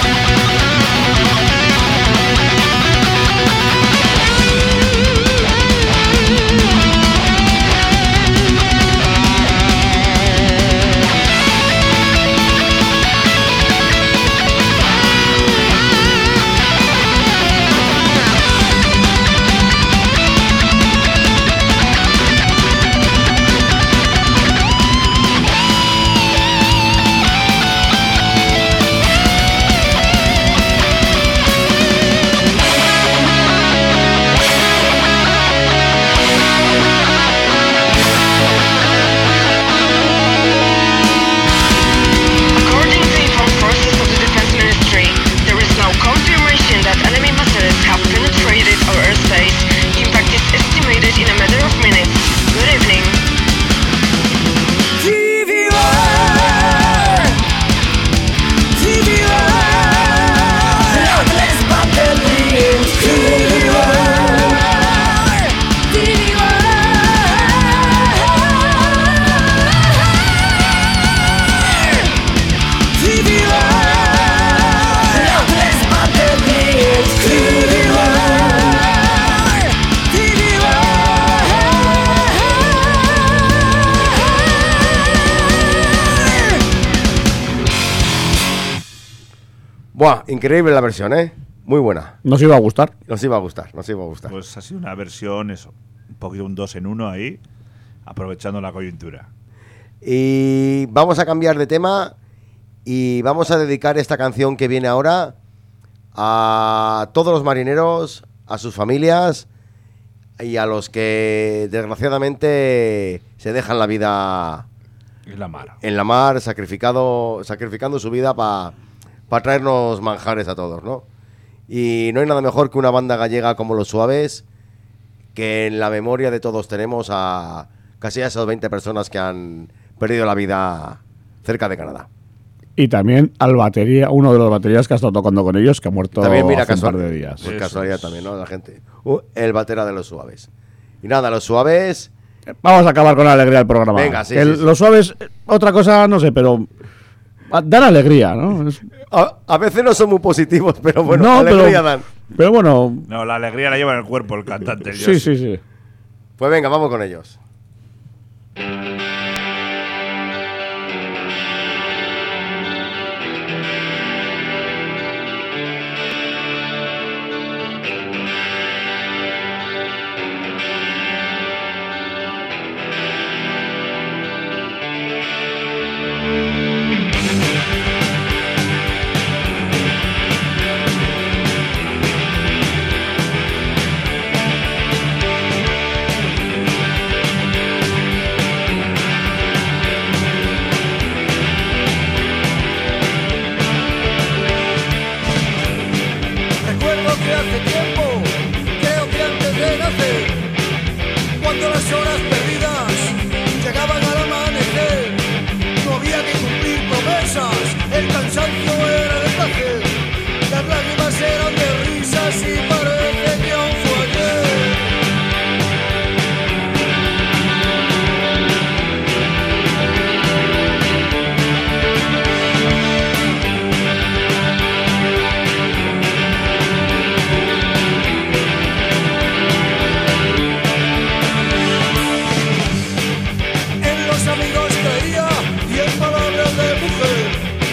According to informed sources of the Defense Ministry, there is no confirmation that enemy missiles have penetrated our airspace. Impact is estimated in a matter of minutes. Good evening. T V war, T V war, loveless but deadly. T V war, T V war, T V war, loveless but deadly. T V war, T V war. Buah, increíble la versión, ¿eh? Muy buena. Nos iba a gustar. Nos iba a gustar, nos iba a gustar. Pues ha sido una versión, eso, un poquito un dos en uno ahí, aprovechando la coyuntura. Y vamos a cambiar de tema y vamos a dedicar esta canción que viene ahora a todos los marineros, a sus familias y a los que desgraciadamente se dejan la vida Es la mar. en la mar, sacrificado, sacrificando su vida para pa traernos manjares a todos, ¿no? Y no hay nada mejor que una banda gallega como Los Suaves, que en la memoria de todos tenemos a casi a esas veinte personas que han perdido la vida cerca de Canadá. Y también al batería, uno de los baterías que ha estado tocando con ellos, que ha muerto También mira hace un casual, par de días. pues Eso casualidad es. también, ¿no? La gente. Uh, el batera de Los Suaves. Y nada, Los Suaves. Vamos a acabar con la alegría del programa. Venga, sí, Que el- sí, sí. Los Suaves, eh, otra cosa, no sé, pero a- dan alegría, ¿no? Es- A, a veces no son muy positivos, pero bueno, no, alegría pero, dan. pero bueno, No, la alegría la lleva en el cuerpo el cantante. el sí, Josi. sí, sí. Pues venga, vamos con ellos. Recuerdo que hace tiempo, creo que antes de nacer, cuando las horas perdidas llegaban al amanecer, no había que cumplir promesas, el cansancio era de placer, las lágrimas eran de risas y parece que aún fue ayer. En los amigos creía y en palabras de mujer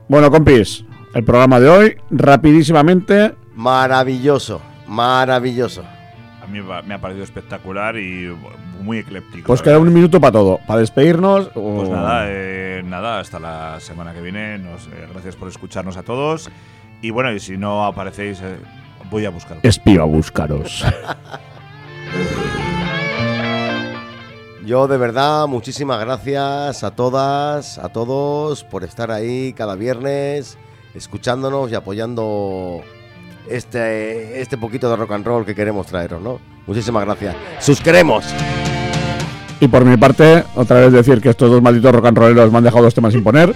Bueno, compis, el programa de hoy, rapidísimamente. Maravilloso, maravilloso. A mí me ha parecido espectacular y muy ecléptico. Pues queda un minuto para todo, para despedirnos. O... Pues nada, eh, nada, hasta la semana que viene. Nos, eh, gracias por escucharnos a todos. Y bueno, y si no aparecéis, eh, voy a buscaros. Espío a buscaros. Yo de verdad, muchísimas gracias a todas, a todos por estar ahí cada viernes, escuchándonos y apoyando este, este poquito de rock and roll que queremos traeros, ¿no? Muchísimas gracias. ¡Sus queremos! Y por mi parte, otra vez decir que estos dos malditos rock and rolleros me han dejado dos temas sin poner.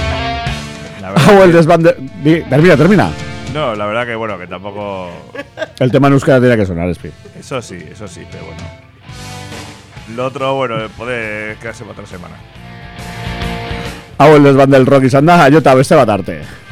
O el desbande... Di- Termina, termina. No, la verdad que bueno, que tampoco... El tema en euskera tenía que sonar, Espi. Eso sí, eso sí, pero bueno. Lo otro, bueno, puede quedarse para otra semana. Hau el desbande del rock y sanda, ayota beste bat arte.